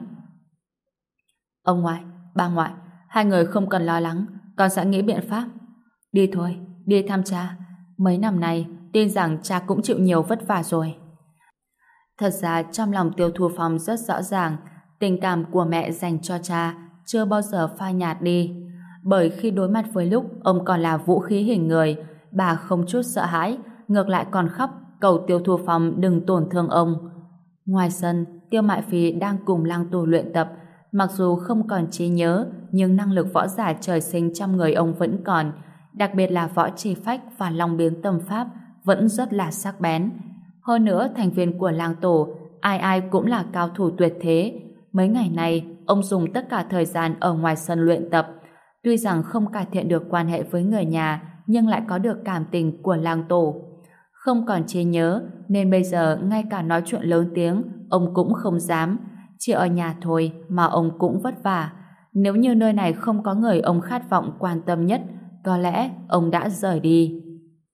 Ông ngoại, bà ngoại, hai người không cần lo lắng, con sẽ nghĩ biện pháp. Đi thôi, đi thăm cha. Mấy năm nay tin rằng cha cũng chịu nhiều vất vả rồi. Thật ra trong lòng Tiêu Thu Phong rất rõ ràng, tình cảm của mẹ dành cho cha chưa bao giờ phai nhạt đi. Bởi khi đối mặt với lúc ông còn là vũ khí hình người, bà không chút sợ hãi, ngược lại còn khóc cầu Tiêu Thu Phong đừng tổn thương ông. Ngoài sân, Tiêu Mại Phi đang cùng Lang Tù luyện tập. Mặc dù không còn trí nhớ, nhưng năng lực võ giả trời sinh trong người ông vẫn còn, đặc biệt là võ chi phách và long biến tâm pháp vẫn rất là sắc bén. Hơn nữa, thành viên của Lang Tổ ai ai cũng là cao thủ tuyệt thế. Mấy ngày nay, ông dùng tất cả thời gian ở ngoài sân luyện tập. Tuy rằng không cải thiện được quan hệ với người nhà, nhưng lại có được cảm tình của Lang Tổ. Không còn trí nhớ, nên bây giờ ngay cả nói chuyện lớn tiếng, ông cũng không dám. Chỉ ở nhà thôi mà ông cũng vất vả. Nếu như nơi này không có người ông khát vọng quan tâm nhất, có lẽ ông đã rời đi.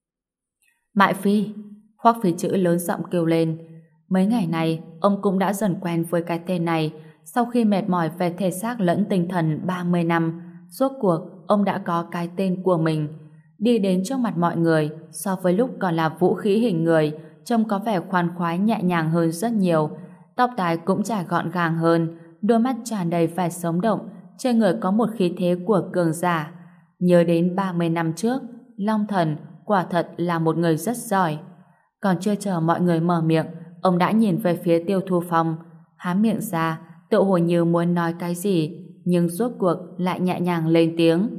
Mại Phi! Hoắc Phi Chữ lớn giọng kêu lên. Mấy ngày này, ông cũng đã dần quen với cái tên này. Sau khi mệt mỏi về thể xác lẫn tinh thần 30 năm, rốt cuộc ông đã có cái tên của mình. Đi đến trước mặt mọi người, so với lúc còn là vũ khí hình người, trông có vẻ khoan khoái nhẹ nhàng hơn rất nhiều. Tóc tai cũng trải gọn gàng hơn, đôi mắt tràn đầy vẻ sống động, trên người có một khí thế của cường giả. Nhớ đến 30 năm trước, Long Thần quả thật là một người rất giỏi. Còn chưa chờ mọi người mở miệng, ông đã nhìn về phía Tiêu Thu Phong, há miệng ra, tựa hồ như muốn nói cái gì, nhưng rốt cuộc lại nhẹ nhàng lên tiếng.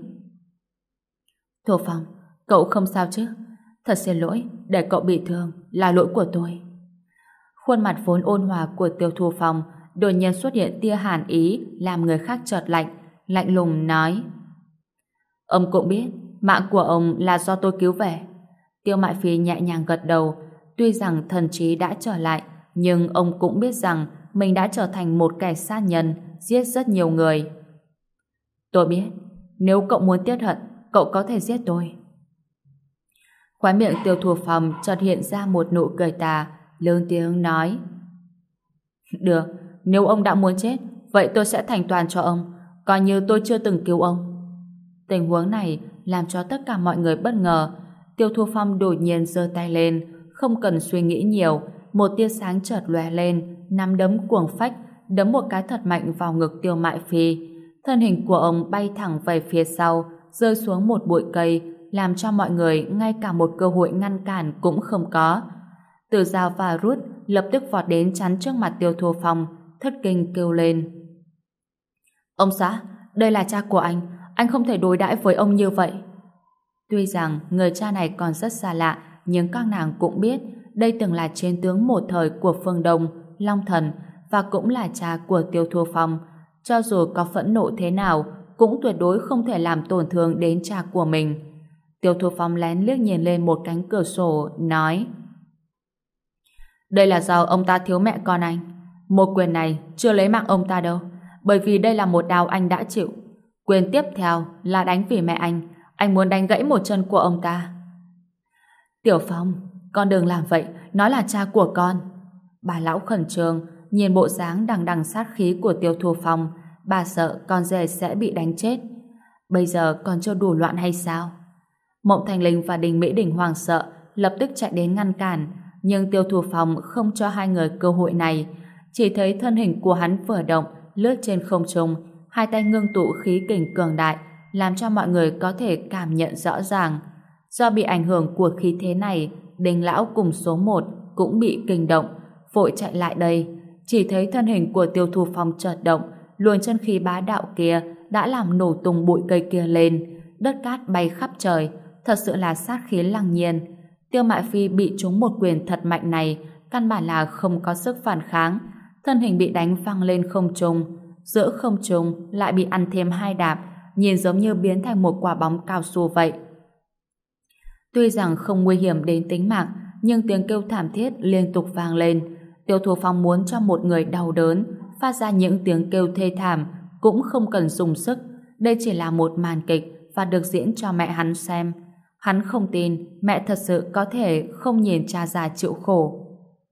Thu Phong, cậu không sao chứ? Thật xin lỗi, để cậu bị thương là lỗi của tôi. Khuôn mặt vốn ôn hòa của Tiêu Thu Phong đột nhiên xuất hiện tia hàn ý làm người khác chợt lạnh, lạnh lùng nói. Ông cũng biết, mạng của ông là do tôi cứu về. Tiêu Mại Phi nhẹ nhàng gật đầu, tuy rằng thần trí đã trở lại, nhưng ông cũng biết rằng mình đã trở thành một kẻ sát nhân, giết rất nhiều người. Tôi biết, nếu cậu muốn tiết hận, cậu có thể giết tôi. Khóe miệng Tiêu Thu Phong chợt hiện ra một nụ cười tà, lớn tiếng nói. Được, nếu ông đã muốn chết, vậy tôi sẽ thành toàn cho ông, coi như tôi chưa từng cứu ông. Tình huống này làm cho tất cả mọi người bất ngờ. Tiêu Thu Phong đột nhiên giơ tay lên, không cần suy nghĩ nhiều, một tia sáng chợt lóe lên, nắm đấm cuồng phách, đấm một cái thật mạnh vào ngực Tiêu Mại Phi. Thân hình của ông bay thẳng về phía sau, rơi xuống một bụi cây, làm cho mọi người ngay cả một cơ hội ngăn cản cũng không có. Từ Dao và Rút lập tức vọt đến chắn trước mặt Tiêu Thu Phong, thất kinh kêu lên. Ông xã, đây là cha của anh không thể đối đãi với ông như vậy. Tuy rằng người cha này còn rất xa lạ, nhưng các nàng cũng biết đây từng là chiến tướng một thời của phương Đông, Long Thần, và cũng là cha của Tiêu Thu Phong. Cho dù có phẫn nộ thế nào, cũng tuyệt đối không thể làm tổn thương đến cha của mình. Tiêu Thu Phong lén liếc nhìn lên một cánh cửa sổ, nói. Đây là do ông ta thiếu mẹ con anh. Một quyền này chưa lấy mạng ông ta đâu, bởi vì đây là một đau anh đã chịu. Quyền tiếp theo là đánh vì mẹ anh muốn đánh gãy một chân của ông ta. Tiểu Phong, con đừng làm vậy, nó là cha của con. Bà lão khẩn trương, nhìn bộ dáng đằng đằng sát khí của Tiêu Thu Phong, bà sợ con rể sẽ bị đánh chết. Bây giờ còn chưa đủ loạn hay sao? Mộng Thành Linh và Đình Mỹ Đình hoảng sợ, lập tức chạy đến ngăn cản, nhưng Tiêu Thu Phong không cho hai người cơ hội này. Chỉ thấy thân hình của hắn vừa động, lướt trên không trung, hai tay ngưng tụ khí kình cường đại, làm cho mọi người có thể cảm nhận rõ ràng. Do bị ảnh hưởng của khí thế này, Đình lão cùng số 1 cũng bị kinh động, vội chạy lại đây. Chỉ thấy thân hình của Tiêu Thu Phong chợt động, luồng chân khí bá đạo kia đã làm nổ tung bụi cây kia lên, đất cát bay khắp trời, thật sự là sát khí lăng nhiên. Tiêu Mại Phi bị trúng một quyền thật mạnh này, căn bản là không có sức phản kháng, thân hình bị đánh văng lên không trung, giữa không trung lại bị ăn thêm 2 đạp, nhìn giống như biến thành một quả bóng cao su vậy. Tuy rằng không nguy hiểm đến tính mạng, nhưng tiếng kêu thảm thiết liên tục vang lên. Tiêu Thu Phong muốn cho một người đau đớn phát ra những tiếng kêu thê thảm cũng không cần dùng sức. Đây chỉ là một màn kịch và được diễn cho mẹ hắn xem. Hắn không tin mẹ thật sự có thể không nhìn cha già chịu khổ.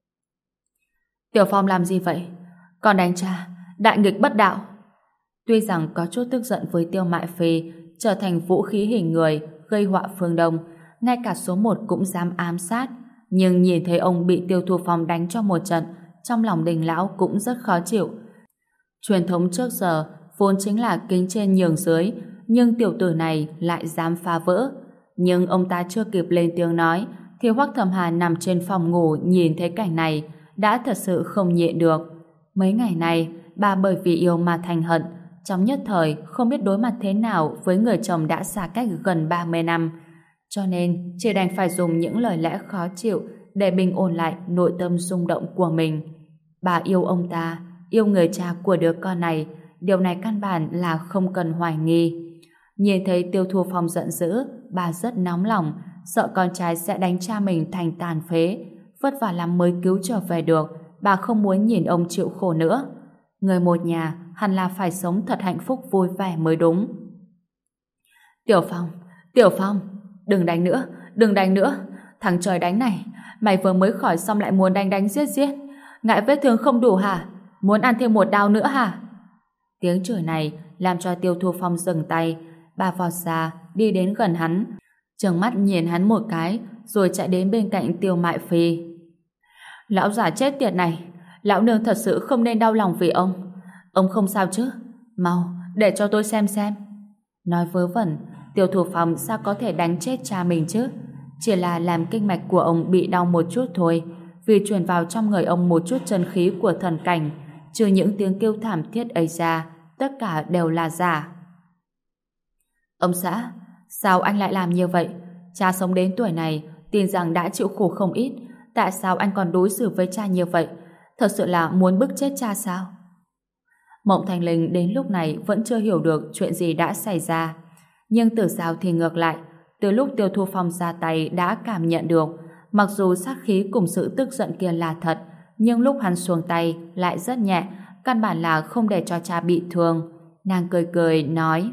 Tiểu Phong làm gì vậy? Con đánh cha, đại nghịch bất đạo. Tuy rằng có chút tức giận với Tiêu Mại Phi trở thành vũ khí hình người gây họa phương Đông, ngay cả số 1 cũng dám ám sát, nhưng nhìn thấy ông bị Tiêu Thu Phong đánh cho một trận, trong lòng Đình lão cũng rất khó chịu. Truyền thống trước giờ vốn chính là kính trên nhường dưới, nhưng tiểu tử này lại dám phá vỡ. Nhưng ông ta chưa kịp lên tiếng nói thì Hoắc Thẩm Hà nằm trên phòng ngủ nhìn thấy cảnh này đã thật sự không nhịn được. Mấy ngày này bà bởi vì yêu mà thành hận, trong nhất thời không biết đối mặt thế nào với người chồng đã xa cách gần 30 năm, cho nên chỉ đành phải dùng những lời lẽ khó chịu để bình ổn lại nội tâm rung động của mình. Bà yêu ông ta, yêu người cha của đứa con này, điều này căn bản là không cần hoài nghi. Nhìn thấy Tiêu Thu Phong giận dữ, bà rất nóng lòng, sợ con trai sẽ đánh cha mình thành tàn phế. Vất vả lắm mới cứu trở về được, bà không muốn nhìn ông chịu khổ nữa. Người một nhà hẳn là phải sống thật hạnh phúc vui vẻ mới đúng. Tiểu Phong, đừng đánh nữa, đừng đánh nữa. Thằng trời đánh này, mày vừa mới khỏi xong lại muốn đánh giết. Ngại vết thương không đủ hả? Muốn ăn thêm một đao nữa hả? Tiếng chửi này làm cho Tiêu Thu Phong dừng tay. Bà vọt ra, đi đến gần hắn, trừng mắt nhìn hắn một cái, rồi chạy đến bên cạnh Tiêu Mại Phi. Lão già chết tiệt này, lão nương thật sự không nên đau lòng vì ông. Ông không sao chứ? Mau, để cho tôi xem. Nói vớ vẩn, Tiêu Thu Phong sao có thể đánh chết cha mình chứ? Chỉ là làm kinh mạch của ông bị đau một chút thôi, vì truyền vào trong người ông một chút chân khí của thần cảnh, trừ những tiếng kêu thảm thiết ấy ra, tất cả đều là giả. Ông xã, sao anh lại làm như vậy? Cha sống đến tuổi này, tin rằng đã chịu khổ không ít. Tại sao anh còn đối xử với cha như vậy? Thật sự là muốn bức chết cha sao? Mộng Thanh Linh đến lúc này vẫn chưa hiểu được chuyện gì đã xảy ra. Nhưng Tử Giao thì ngược lại. Từ lúc Tiêu Thu Phong ra tay đã cảm nhận được, mặc dù sát khí cùng sự tức giận kia là thật, nhưng lúc hắn xuống tay lại rất nhẹ, căn bản là không để cho cha bị thương. Nàng cười cười nói: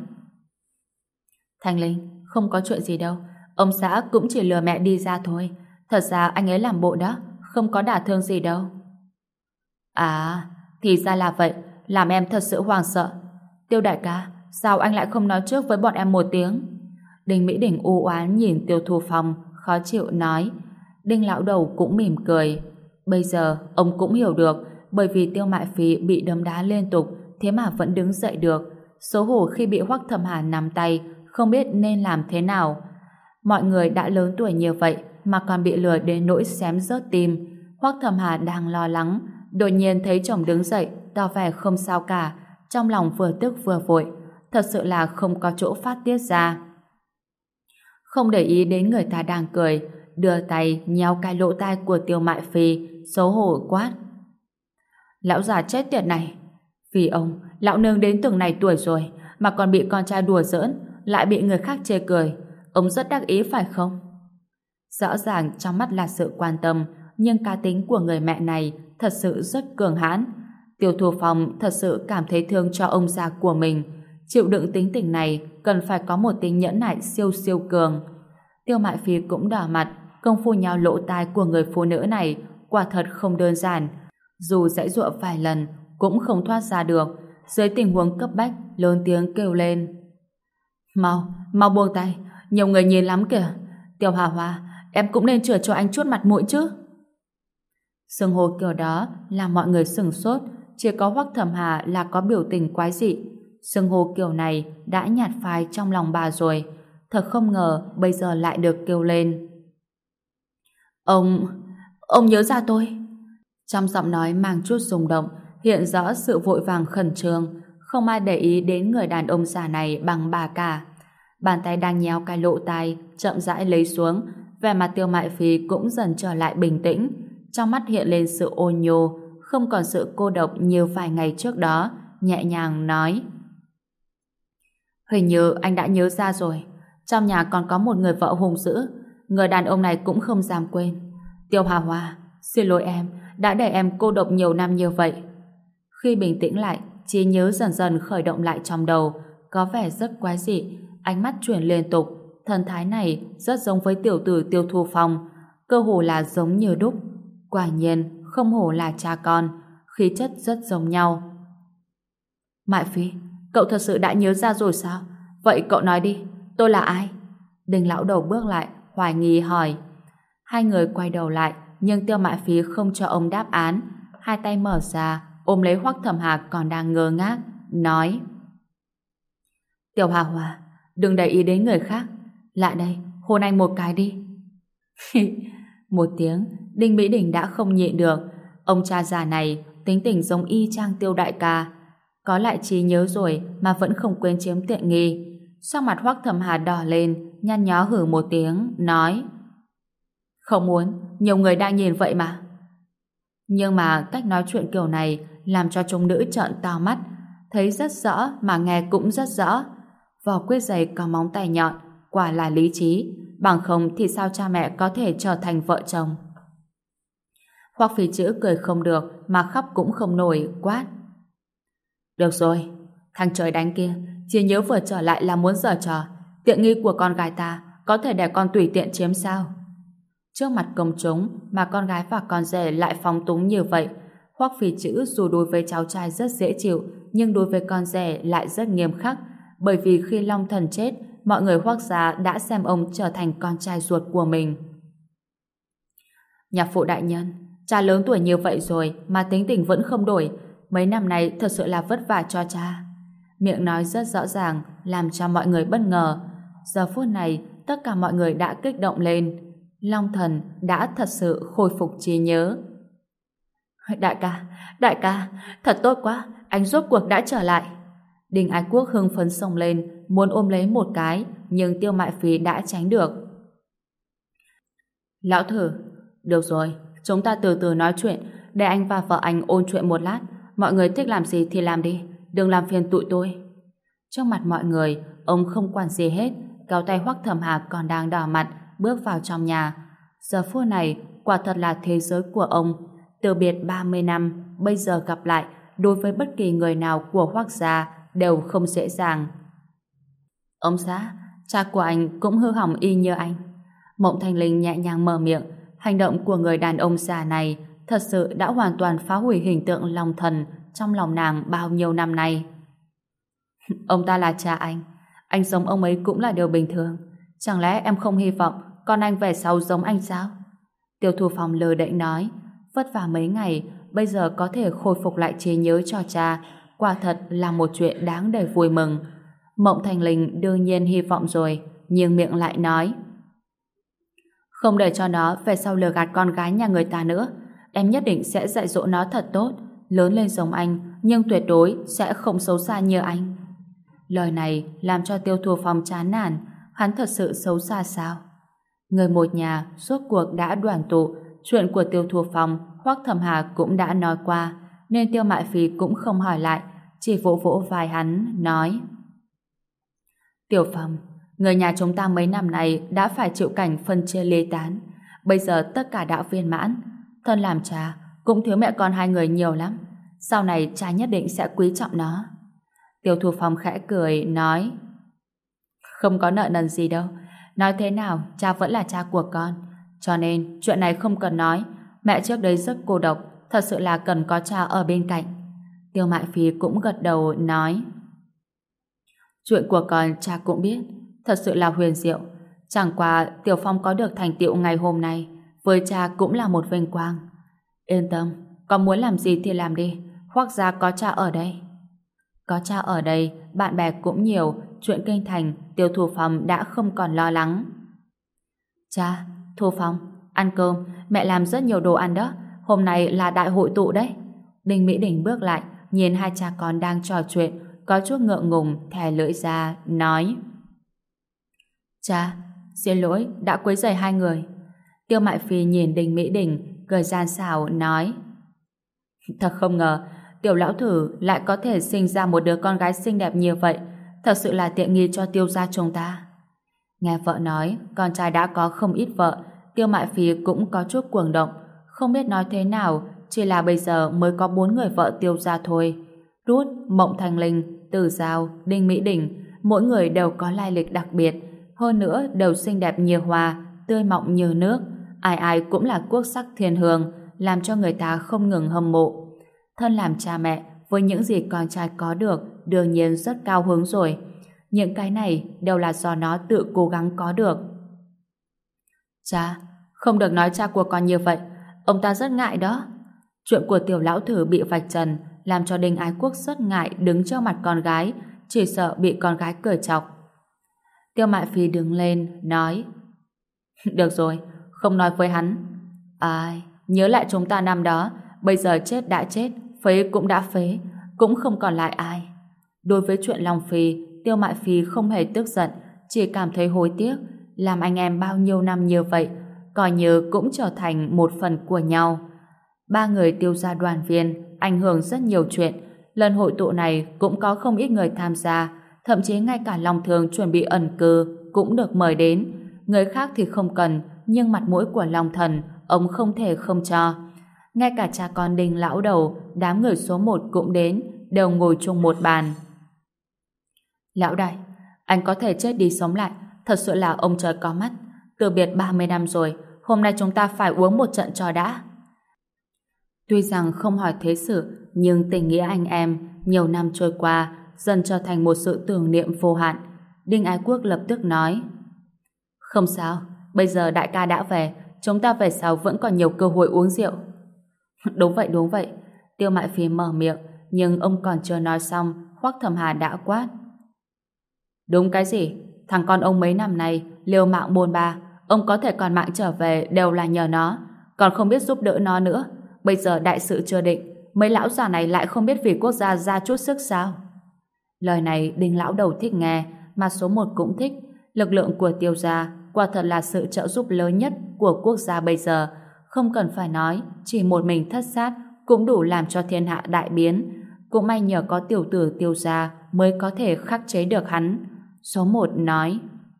Thanh Linh, không có chuyện gì đâu, ông xã cũng chỉ lừa mẹ đi ra thôi. Thật ra anh ấy làm bộ đó, không có đả thương gì đâu. À, thì ra là vậy, làm em thật sự hoảng sợ. Tiêu đại ca, sao anh lại không nói trước với bọn em một tiếng? Đinh Mỹ Đình u oán nhìn Tiêu Thu Phong, khó chịu nói. Đinh lão đầu cũng mỉm cười. Bây giờ ông cũng hiểu được, bởi vì Tiêu Mại Phi bị đấm đá liên tục, thế mà vẫn đứng dậy được. Xấu hổ khi bị Hoắc Thẩm Hà nắm tay, không biết nên làm thế nào. Mọi người đã lớn tuổi như vậy mà còn bị lừa đến nỗi xém rớt tim. Hoắc Thẩm Hà đang lo lắng, đột nhiên thấy chồng đứng dậy, tỏ vẻ không sao cả, trong lòng vừa tức vừa vội, thật sự là không có chỗ phát tiết ra. Không để ý đến người ta đang cười, đưa tay nhéo cái lỗ tai của Tiêu Mại Phi, xấu hổ quát: Lão già chết tiệt này, vì ông, lão nương đến từng này tuổi rồi mà còn bị con trai đùa giỡn, lại bị người khác chê cười, ông rất đắc ý phải không? Rõ ràng trong mắt là sự quan tâm, nhưng cá tính của người mẹ này thật sự rất cường hãn. Tiêu Thu Phong thật sự cảm thấy thương cho ông già của mình. Chịu đựng tính tình này cần phải có một tính nhẫn nại siêu siêu cường. Tiêu Mại Phi cũng đỏ mặt, công phu nhào lỗ tai của người phụ nữ này quả thật không đơn giản. Dù giãy giụa vài lần cũng không thoát ra được. Dưới tình huống cấp bách, lớn tiếng kêu lên: Mau buông tay, nhiều người nhìn lắm kìa. Tiêu Hà Hoa, em cũng nên chừa cho anh chút mặt mũi chứ. Xưng hô kiểu đó làm mọi người sửng sốt, chỉ có Hoắc Thẩm Hà là có biểu tình quái dị. Xưng hô kiểu này đã nhạt phai trong lòng bà rồi, thật không ngờ bây giờ lại được kêu lên. Ông nhớ ra tôi. Trong giọng nói mang chút rung động, hiện rõ sự vội vàng khẩn trương, không ai để ý đến người đàn ông già này bằng bà cả. Bàn tay đang nhéo cái lỗ tai chậm rãi lấy xuống, vẻ mặt Tiêu Mại Phi cũng dần trở lại bình tĩnh, trong mắt hiện lên sự ôn nhô, không còn sự cô độc như vài ngày trước đó, nhẹ nhàng nói: Hình như anh đã nhớ ra rồi, trong nhà còn có một người vợ hung dữ, người đàn ông này cũng không dám quên. Tiêu Hà Hoa, xin lỗi em, đã để em cô độc nhiều năm như vậy. Khi bình tĩnh lại, trí nhớ dần dần khởi động lại trong đầu, có vẻ rất quái dị, ánh mắt chuyển liên tục, thần thái này rất giống với tiểu tử Tiêu Thu Phong, cơ hồ là giống như đúc. Quả nhiên, không hổ là cha con, khí chất rất giống nhau. Mại Phi, cậu thật sự đã nhớ ra rồi sao? Vậy cậu nói đi, tôi là ai? Đinh lão đầu bước lại, hoài nghi hỏi. Hai người quay đầu lại, nhưng Tiêu Mại Phi không cho ông đáp án, hai tay mở ra, ôm lấy Hoắc Thẩm Hà còn đang ngơ ngác, nói: Tiểu Hà Hòa, đừng để ý đến người khác, lại đây, hôn anh một cái đi. Một tiếng, Đinh Mỹ Đình đã không nhịn được. Ông cha già này tính tình giống y chang Tiêu đại ca, có lại trí nhớ rồi mà vẫn không quên chiếm tiện nghi. Sắc mặt Hoắc Thẩm Hà đỏ lên, nhăn nhó hử một tiếng, nói: Không muốn, nhiều người đang nhìn vậy mà. Nhưng mà cách nói chuyện kiểu này làm cho chúng nữ trợn to mắt, thấy rất rõ mà nghe cũng rất rõ. Vỏ quyết giày có móng tay nhọn, quả là lý trí, bằng không thì sao cha mẹ có thể trở thành vợ chồng. Hoắc Phi Chữ cười không được mà khóc cũng không nổi, quát: Được rồi, thằng trời đánh kia chỉ nhớ vừa trở lại là muốn giở trò, tiện nghi của con gái ta có thể để con tùy tiện chiếm sao? Trước mặt công chúng mà con gái và con rể lại phóng túng như vậy, Hoắc Phi Chữ dù đối với cháu trai rất dễ chịu, nhưng đối với con rể lại rất nghiêm khắc, bởi vì khi Long Thần chết, mọi người Hoắc gia đã xem ông trở thành con trai ruột của mình. Nhạc phụ đại nhân, cha lớn tuổi như vậy rồi mà tính tình vẫn không đổi, mấy năm nay thật sự là vất vả cho cha. Miệng nói rất rõ ràng, làm cho mọi người bất ngờ. Giờ phút này, tất cả mọi người đã kích động lên. Long Thần đã thật sự khôi phục trí nhớ. Đại ca, thật tốt quá, anh rốt cuộc đã trở lại. Đinh Ái Quốc hưng phấn xông lên, muốn ôm lấy một cái, nhưng Tiêu Mại Phi đã tránh được. Lão thử, được rồi, chúng ta từ từ nói chuyện, để anh và vợ anh ôn chuyện một lát. Mọi người thích làm gì thì làm đi, đừng làm phiền tụi tôi. Trước mặt mọi người, ông không quản gì hết, kéo tay Hoắc Thẩm Hà còn đang đỏ mặt, bước vào trong nhà. Giờ phút này, quả thật là thế giới của ông. Từ biệt 30 năm, bây giờ gặp lại, đối với bất kỳ người nào của Hoắc gia đều không dễ dàng. Ông xã, cha của anh cũng hư hỏng y như anh. Mộng Thanh Linh nhẹ nhàng mở miệng, hành động của người đàn ông già này thật sự đã hoàn toàn phá hủy hình tượng long thần trong lòng nàng bao nhiêu năm nay. Ông ta là cha anh giống ông ấy cũng là điều bình thường. Chẳng lẽ em không hy vọng con anh về sau giống anh sao? Tiêu Thu Phong lơ đễnh nói, vất vả mấy ngày, bây giờ có thể khôi phục lại trí nhớ cho cha, quả thật là một chuyện đáng để vui mừng. Mộng Thanh Linh đương nhiên hy vọng rồi, nhưng miệng lại nói, không để cho nó về sau lừa gạt con gái nhà người ta nữa. Em nhất định sẽ dạy dỗ nó thật tốt, lớn lên giống anh, nhưng tuyệt đối sẽ không xấu xa như anh. Lời này làm cho Tiêu Thu Phong chán nản, hắn thật sự xấu xa sao? Người một nhà suốt cuộc đã đoàn tụ, chuyện của Tiêu Thu Phong, Hoắc Thẩm Hà cũng đã nói qua, nên Tiêu Mại Phi cũng không hỏi lại, chỉ vỗ vỗ vai hắn, nói: Tiểu Phong, người nhà chúng ta mấy năm nay đã phải chịu cảnh phân chia ly tán, bây giờ tất cả đã viên mãn. Thân làm cha, cũng thiếu mẹ con hai người nhiều lắm. Sau này cha nhất định sẽ quý trọng nó. Tiêu Thu Phong khẽ cười, nói: Không có nợ nần gì đâu. Nói thế nào, cha vẫn là cha của con. Cho nên, chuyện này không cần nói. Mẹ trước đây rất cô độc, thật sự là cần có cha ở bên cạnh. Tiêu Mại Phi cũng gật đầu, nói: Chuyện của con cha cũng biết, thật sự là huyền diệu. Chẳng qua Tiểu Phong có được thành tựu ngày hôm nay, với cha cũng là một vinh quang. Yên tâm, con muốn làm gì thì làm đi, Hoắc gia có cha ở đây. Có cha ở đây, bạn bè cũng nhiều, chuyện kinh thành, Tiêu Thu Phong đã không còn lo lắng. Cha, Thu Phong, ăn cơm, mẹ làm rất nhiều đồ ăn đó, hôm nay là đại hội tụ đấy. Đinh Mỹ Đình bước lại, nhìn hai cha con đang trò chuyện, có chút ngượng ngùng, thè lưỡi ra, nói: Cha, xin lỗi, đã quấy rầy hai người. Tiêu Mại Phi nhìn Đinh Mỹ Đình, cười gian xảo, nói: Thật không ngờ, Tiểu lão thử lại có thể sinh ra một đứa con gái xinh đẹp như vậy, thật sự là tiện nghi cho Tiêu gia chúng ta. Nghe vợ nói, con trai đã có không ít vợ, Tiêu Mại Phi cũng có chút cuồng động, không biết nói thế nào, chỉ là bây giờ mới có 4 người vợ Tiêu gia thôi. Rút, Mộng Thanh Linh, Từ Giao, Đinh Mỹ Đình, mỗi người đều có lai lịch đặc biệt, hơn nữa đều xinh đẹp như hoa, tươi mọng như nước, ai ai cũng là quốc sắc thiên hương, làm cho người ta không ngừng hâm mộ. Thân làm cha mẹ, với những gì con trai có được, đương nhiên rất cao hứng rồi. Những cái này đều là do nó tự cố gắng có được. Cha, không được nói cha của con như vậy, ông ta rất ngại đó. Chuyện của Tiểu lão thử bị vạch trần, làm cho Đinh Ái Quốc rất ngại đứng trước mặt con gái, chỉ sợ bị con gái cười chọc. Tiêu Mại Phi đứng lên, nói: Được rồi, không nói với hắn. Ai, nhớ lại chúng ta năm đó, bây giờ chết đã chết, phế cũng đã phế, cũng không còn lại ai. Đối với chuyện Long Phi, Tiêu Mại Phi không hề tức giận, chỉ cảm thấy hối tiếc, làm anh em bao nhiêu năm như vậy, coi như cũng trở thành một phần của nhau. 3 người Tiêu gia đoàn viên, ảnh hưởng rất nhiều chuyện. Lần hội tụ này cũng có không ít người tham gia, thậm chí ngay cả Long Thường chuẩn bị ẩn cư cũng được mời đến. Người khác thì không cần, nhưng mặt mũi của Long Thần, ông không thể không cho. Ngay cả cha con Đinh lão đầu, đám người số 1 cũng đến, đều ngồi chung một bàn. Lão đại, anh có thể chết đi sống lại, thật sự là ông trời có mắt. Từ biệt 30 năm rồi, hôm nay chúng ta phải uống một trận cho đã. Tuy rằng không hỏi thế sự, nhưng tình nghĩa anh em nhiều năm trôi qua dần trở thành một sự tưởng niệm vô hạn. Đinh Ái Quốc lập tức nói: Không sao, bây giờ đại ca đã về, chúng ta về sau vẫn còn nhiều cơ hội uống rượu. Đúng vậy. Tiêu Mại Phi mở miệng, nhưng ông còn chưa nói xong, Hoắc Thẩm Hà đã quát: Đúng cái gì? Thằng con ông mấy năm nay liều mạng bôn ba, ông có thể còn mạng trở về đều là nhờ nó, còn không biết giúp đỡ nó nữa. Bây giờ đại sự chưa định, mấy lão già này lại không biết vì quốc gia ra chút sức sao? Lời này Đinh lão đầu thích nghe, mà số một cũng thích. Lực lượng của Tiêu gia quả thật là sự trợ giúp lớn nhất của quốc gia bây giờ. Không cần phải nói, chỉ một mình Thất Sát cũng đủ làm cho thiên hạ đại biến. Cũng may nhờ có tiểu tử Tiêu gia mới có thể khắc chế được hắn. Số một nói: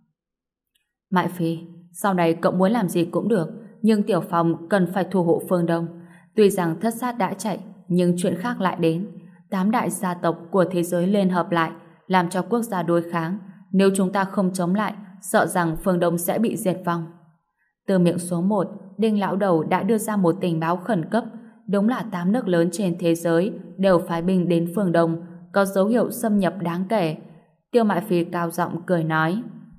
Mại Phi, sau này cậu muốn làm gì cũng được, nhưng Tiểu Phong cần phải thủ hộ phương Đông. Tuy rằng Thất Sát đã chạy, nhưng chuyện khác lại đến. 8 đại gia tộc của thế giới liên hợp lại, làm cho quốc gia đối kháng. Nếu chúng ta không chống lại, sợ rằng phương Đông sẽ bị diệt vong. Từ miệng số một, Đinh lão đầu đã đưa ra một tình báo khẩn cấp. Đúng là 8 nước lớn trên thế giới đều phái binh đến phương Đông, có dấu hiệu xâm nhập đáng kể. Tiêu Mại Phi cao giọng cười nói: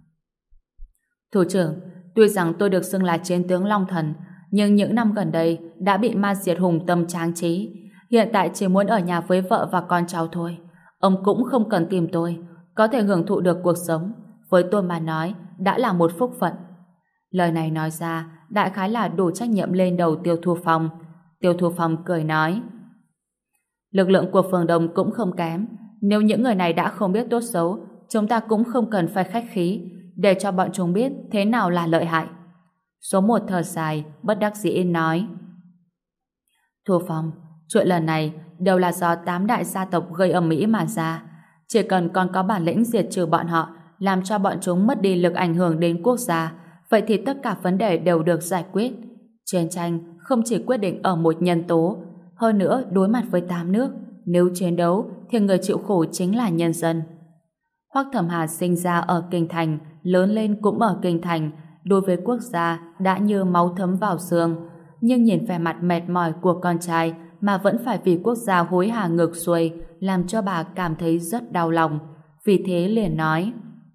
Thủ trưởng, tuy rằng tôi được xưng là chiến tướng Long Thần, nhưng những năm gần đây đã bị ma diệt hùng tâm tráng trí. Hiện tại chỉ muốn ở nhà với vợ và con cháu thôi. Ông cũng không cần tìm tôi, có thể hưởng thụ được cuộc sống. Với tôi mà nói, đã là một phúc phận. Lời này nói ra, đại khái là đổ trách nhiệm lên đầu Tiêu Thu Phong. Tiêu Thu Phong cười nói: Lực lượng của phường Đông cũng không kém. Nếu những người này đã không biết tốt xấu, chúng ta cũng không cần phải khách khí, để cho bọn chúng biết thế nào là lợi hại. Số một thở dài, bất đắc dĩ nói: Thu Phong, chuyện lần này đều là do 8 đại gia tộc gây ầm ĩ mà ra. Chỉ cần còn có bản lĩnh diệt trừ bọn họ, làm cho bọn chúng mất đi lực ảnh hưởng đến quốc gia, vậy thì tất cả vấn đề đều được giải quyết. Chiến tranh không chỉ quyết định ở một nhân tố, hơn nữa đối mặt với 8 nước, nếu chiến đấu thì người chịu khổ chính là nhân dân. Hoắc Thẩm Hà sinh ra ở Kinh Thành, lớn lên cũng ở Kinh Thành, đối với quốc gia đã như máu thấm vào xương, nhưng nhìn vẻ mặt mệt mỏi của con trai mà vẫn phải vì quốc gia hối hả ngược xuôi, làm cho bà cảm thấy rất đau lòng. Vì thế liền nói: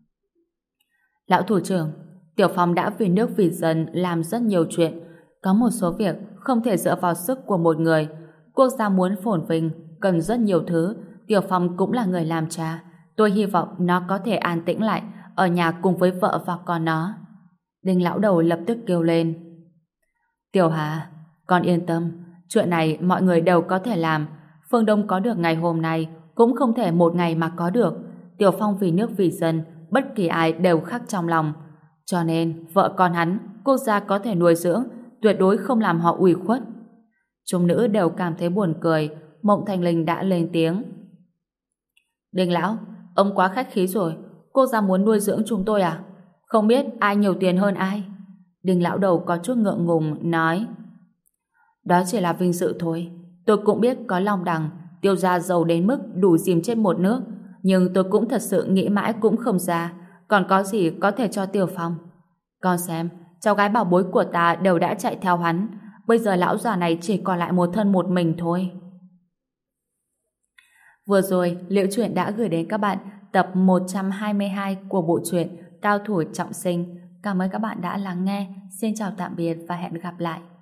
Lão thủ trưởng, Tiểu Phong đã vì nước vì dân làm rất nhiều chuyện, có một số việc không thể dựa vào sức của một người. Quốc gia muốn phồn vinh cần rất nhiều thứ. Tiểu Phong cũng là người làm cha, tôi hy vọng nó có thể an tĩnh lại, ở nhà cùng với vợ và con nó. Đinh lão đầu lập tức kêu lên: Tiểu Hà, con yên tâm, chuyện này mọi người đều có thể làm. Phương Đông có được ngày hôm nay cũng không thể một ngày mà có được. Tiểu Phong vì nước vì dân, bất kỳ ai đều khắc trong lòng. Cho nên vợ con hắn, quốc gia có thể nuôi dưỡng, tuyệt đối không làm họ ủy khuất. Chúng nữ đều cảm thấy buồn cười. Mộng Thanh Linh đã lên tiếng: Đinh lão, ông quá khách khí rồi. Quốc gia muốn nuôi dưỡng chúng tôi à? Không biết ai nhiều tiền hơn ai? Đinh lão đầu có chút ngượng ngùng nói: Đó chỉ là vinh dự thôi. Tôi cũng biết có Long Đằng, Tiêu gia giàu đến mức đủ dìm chết một nước, nhưng tôi cũng thật sự nghĩ mãi cũng không ra còn có gì có thể cho Tiểu Phong. Con xem, cháu gái bảo bối của ta đều đã chạy theo hắn, bây giờ lão già này chỉ còn lại một thân một mình thôi. Vừa rồi, Liễu Chuyện đã gửi đến các bạn tập 122 của bộ truyện Cao Thủ Trọng Sinh. Cảm ơn các bạn đã lắng nghe. Xin chào tạm biệt và hẹn gặp lại.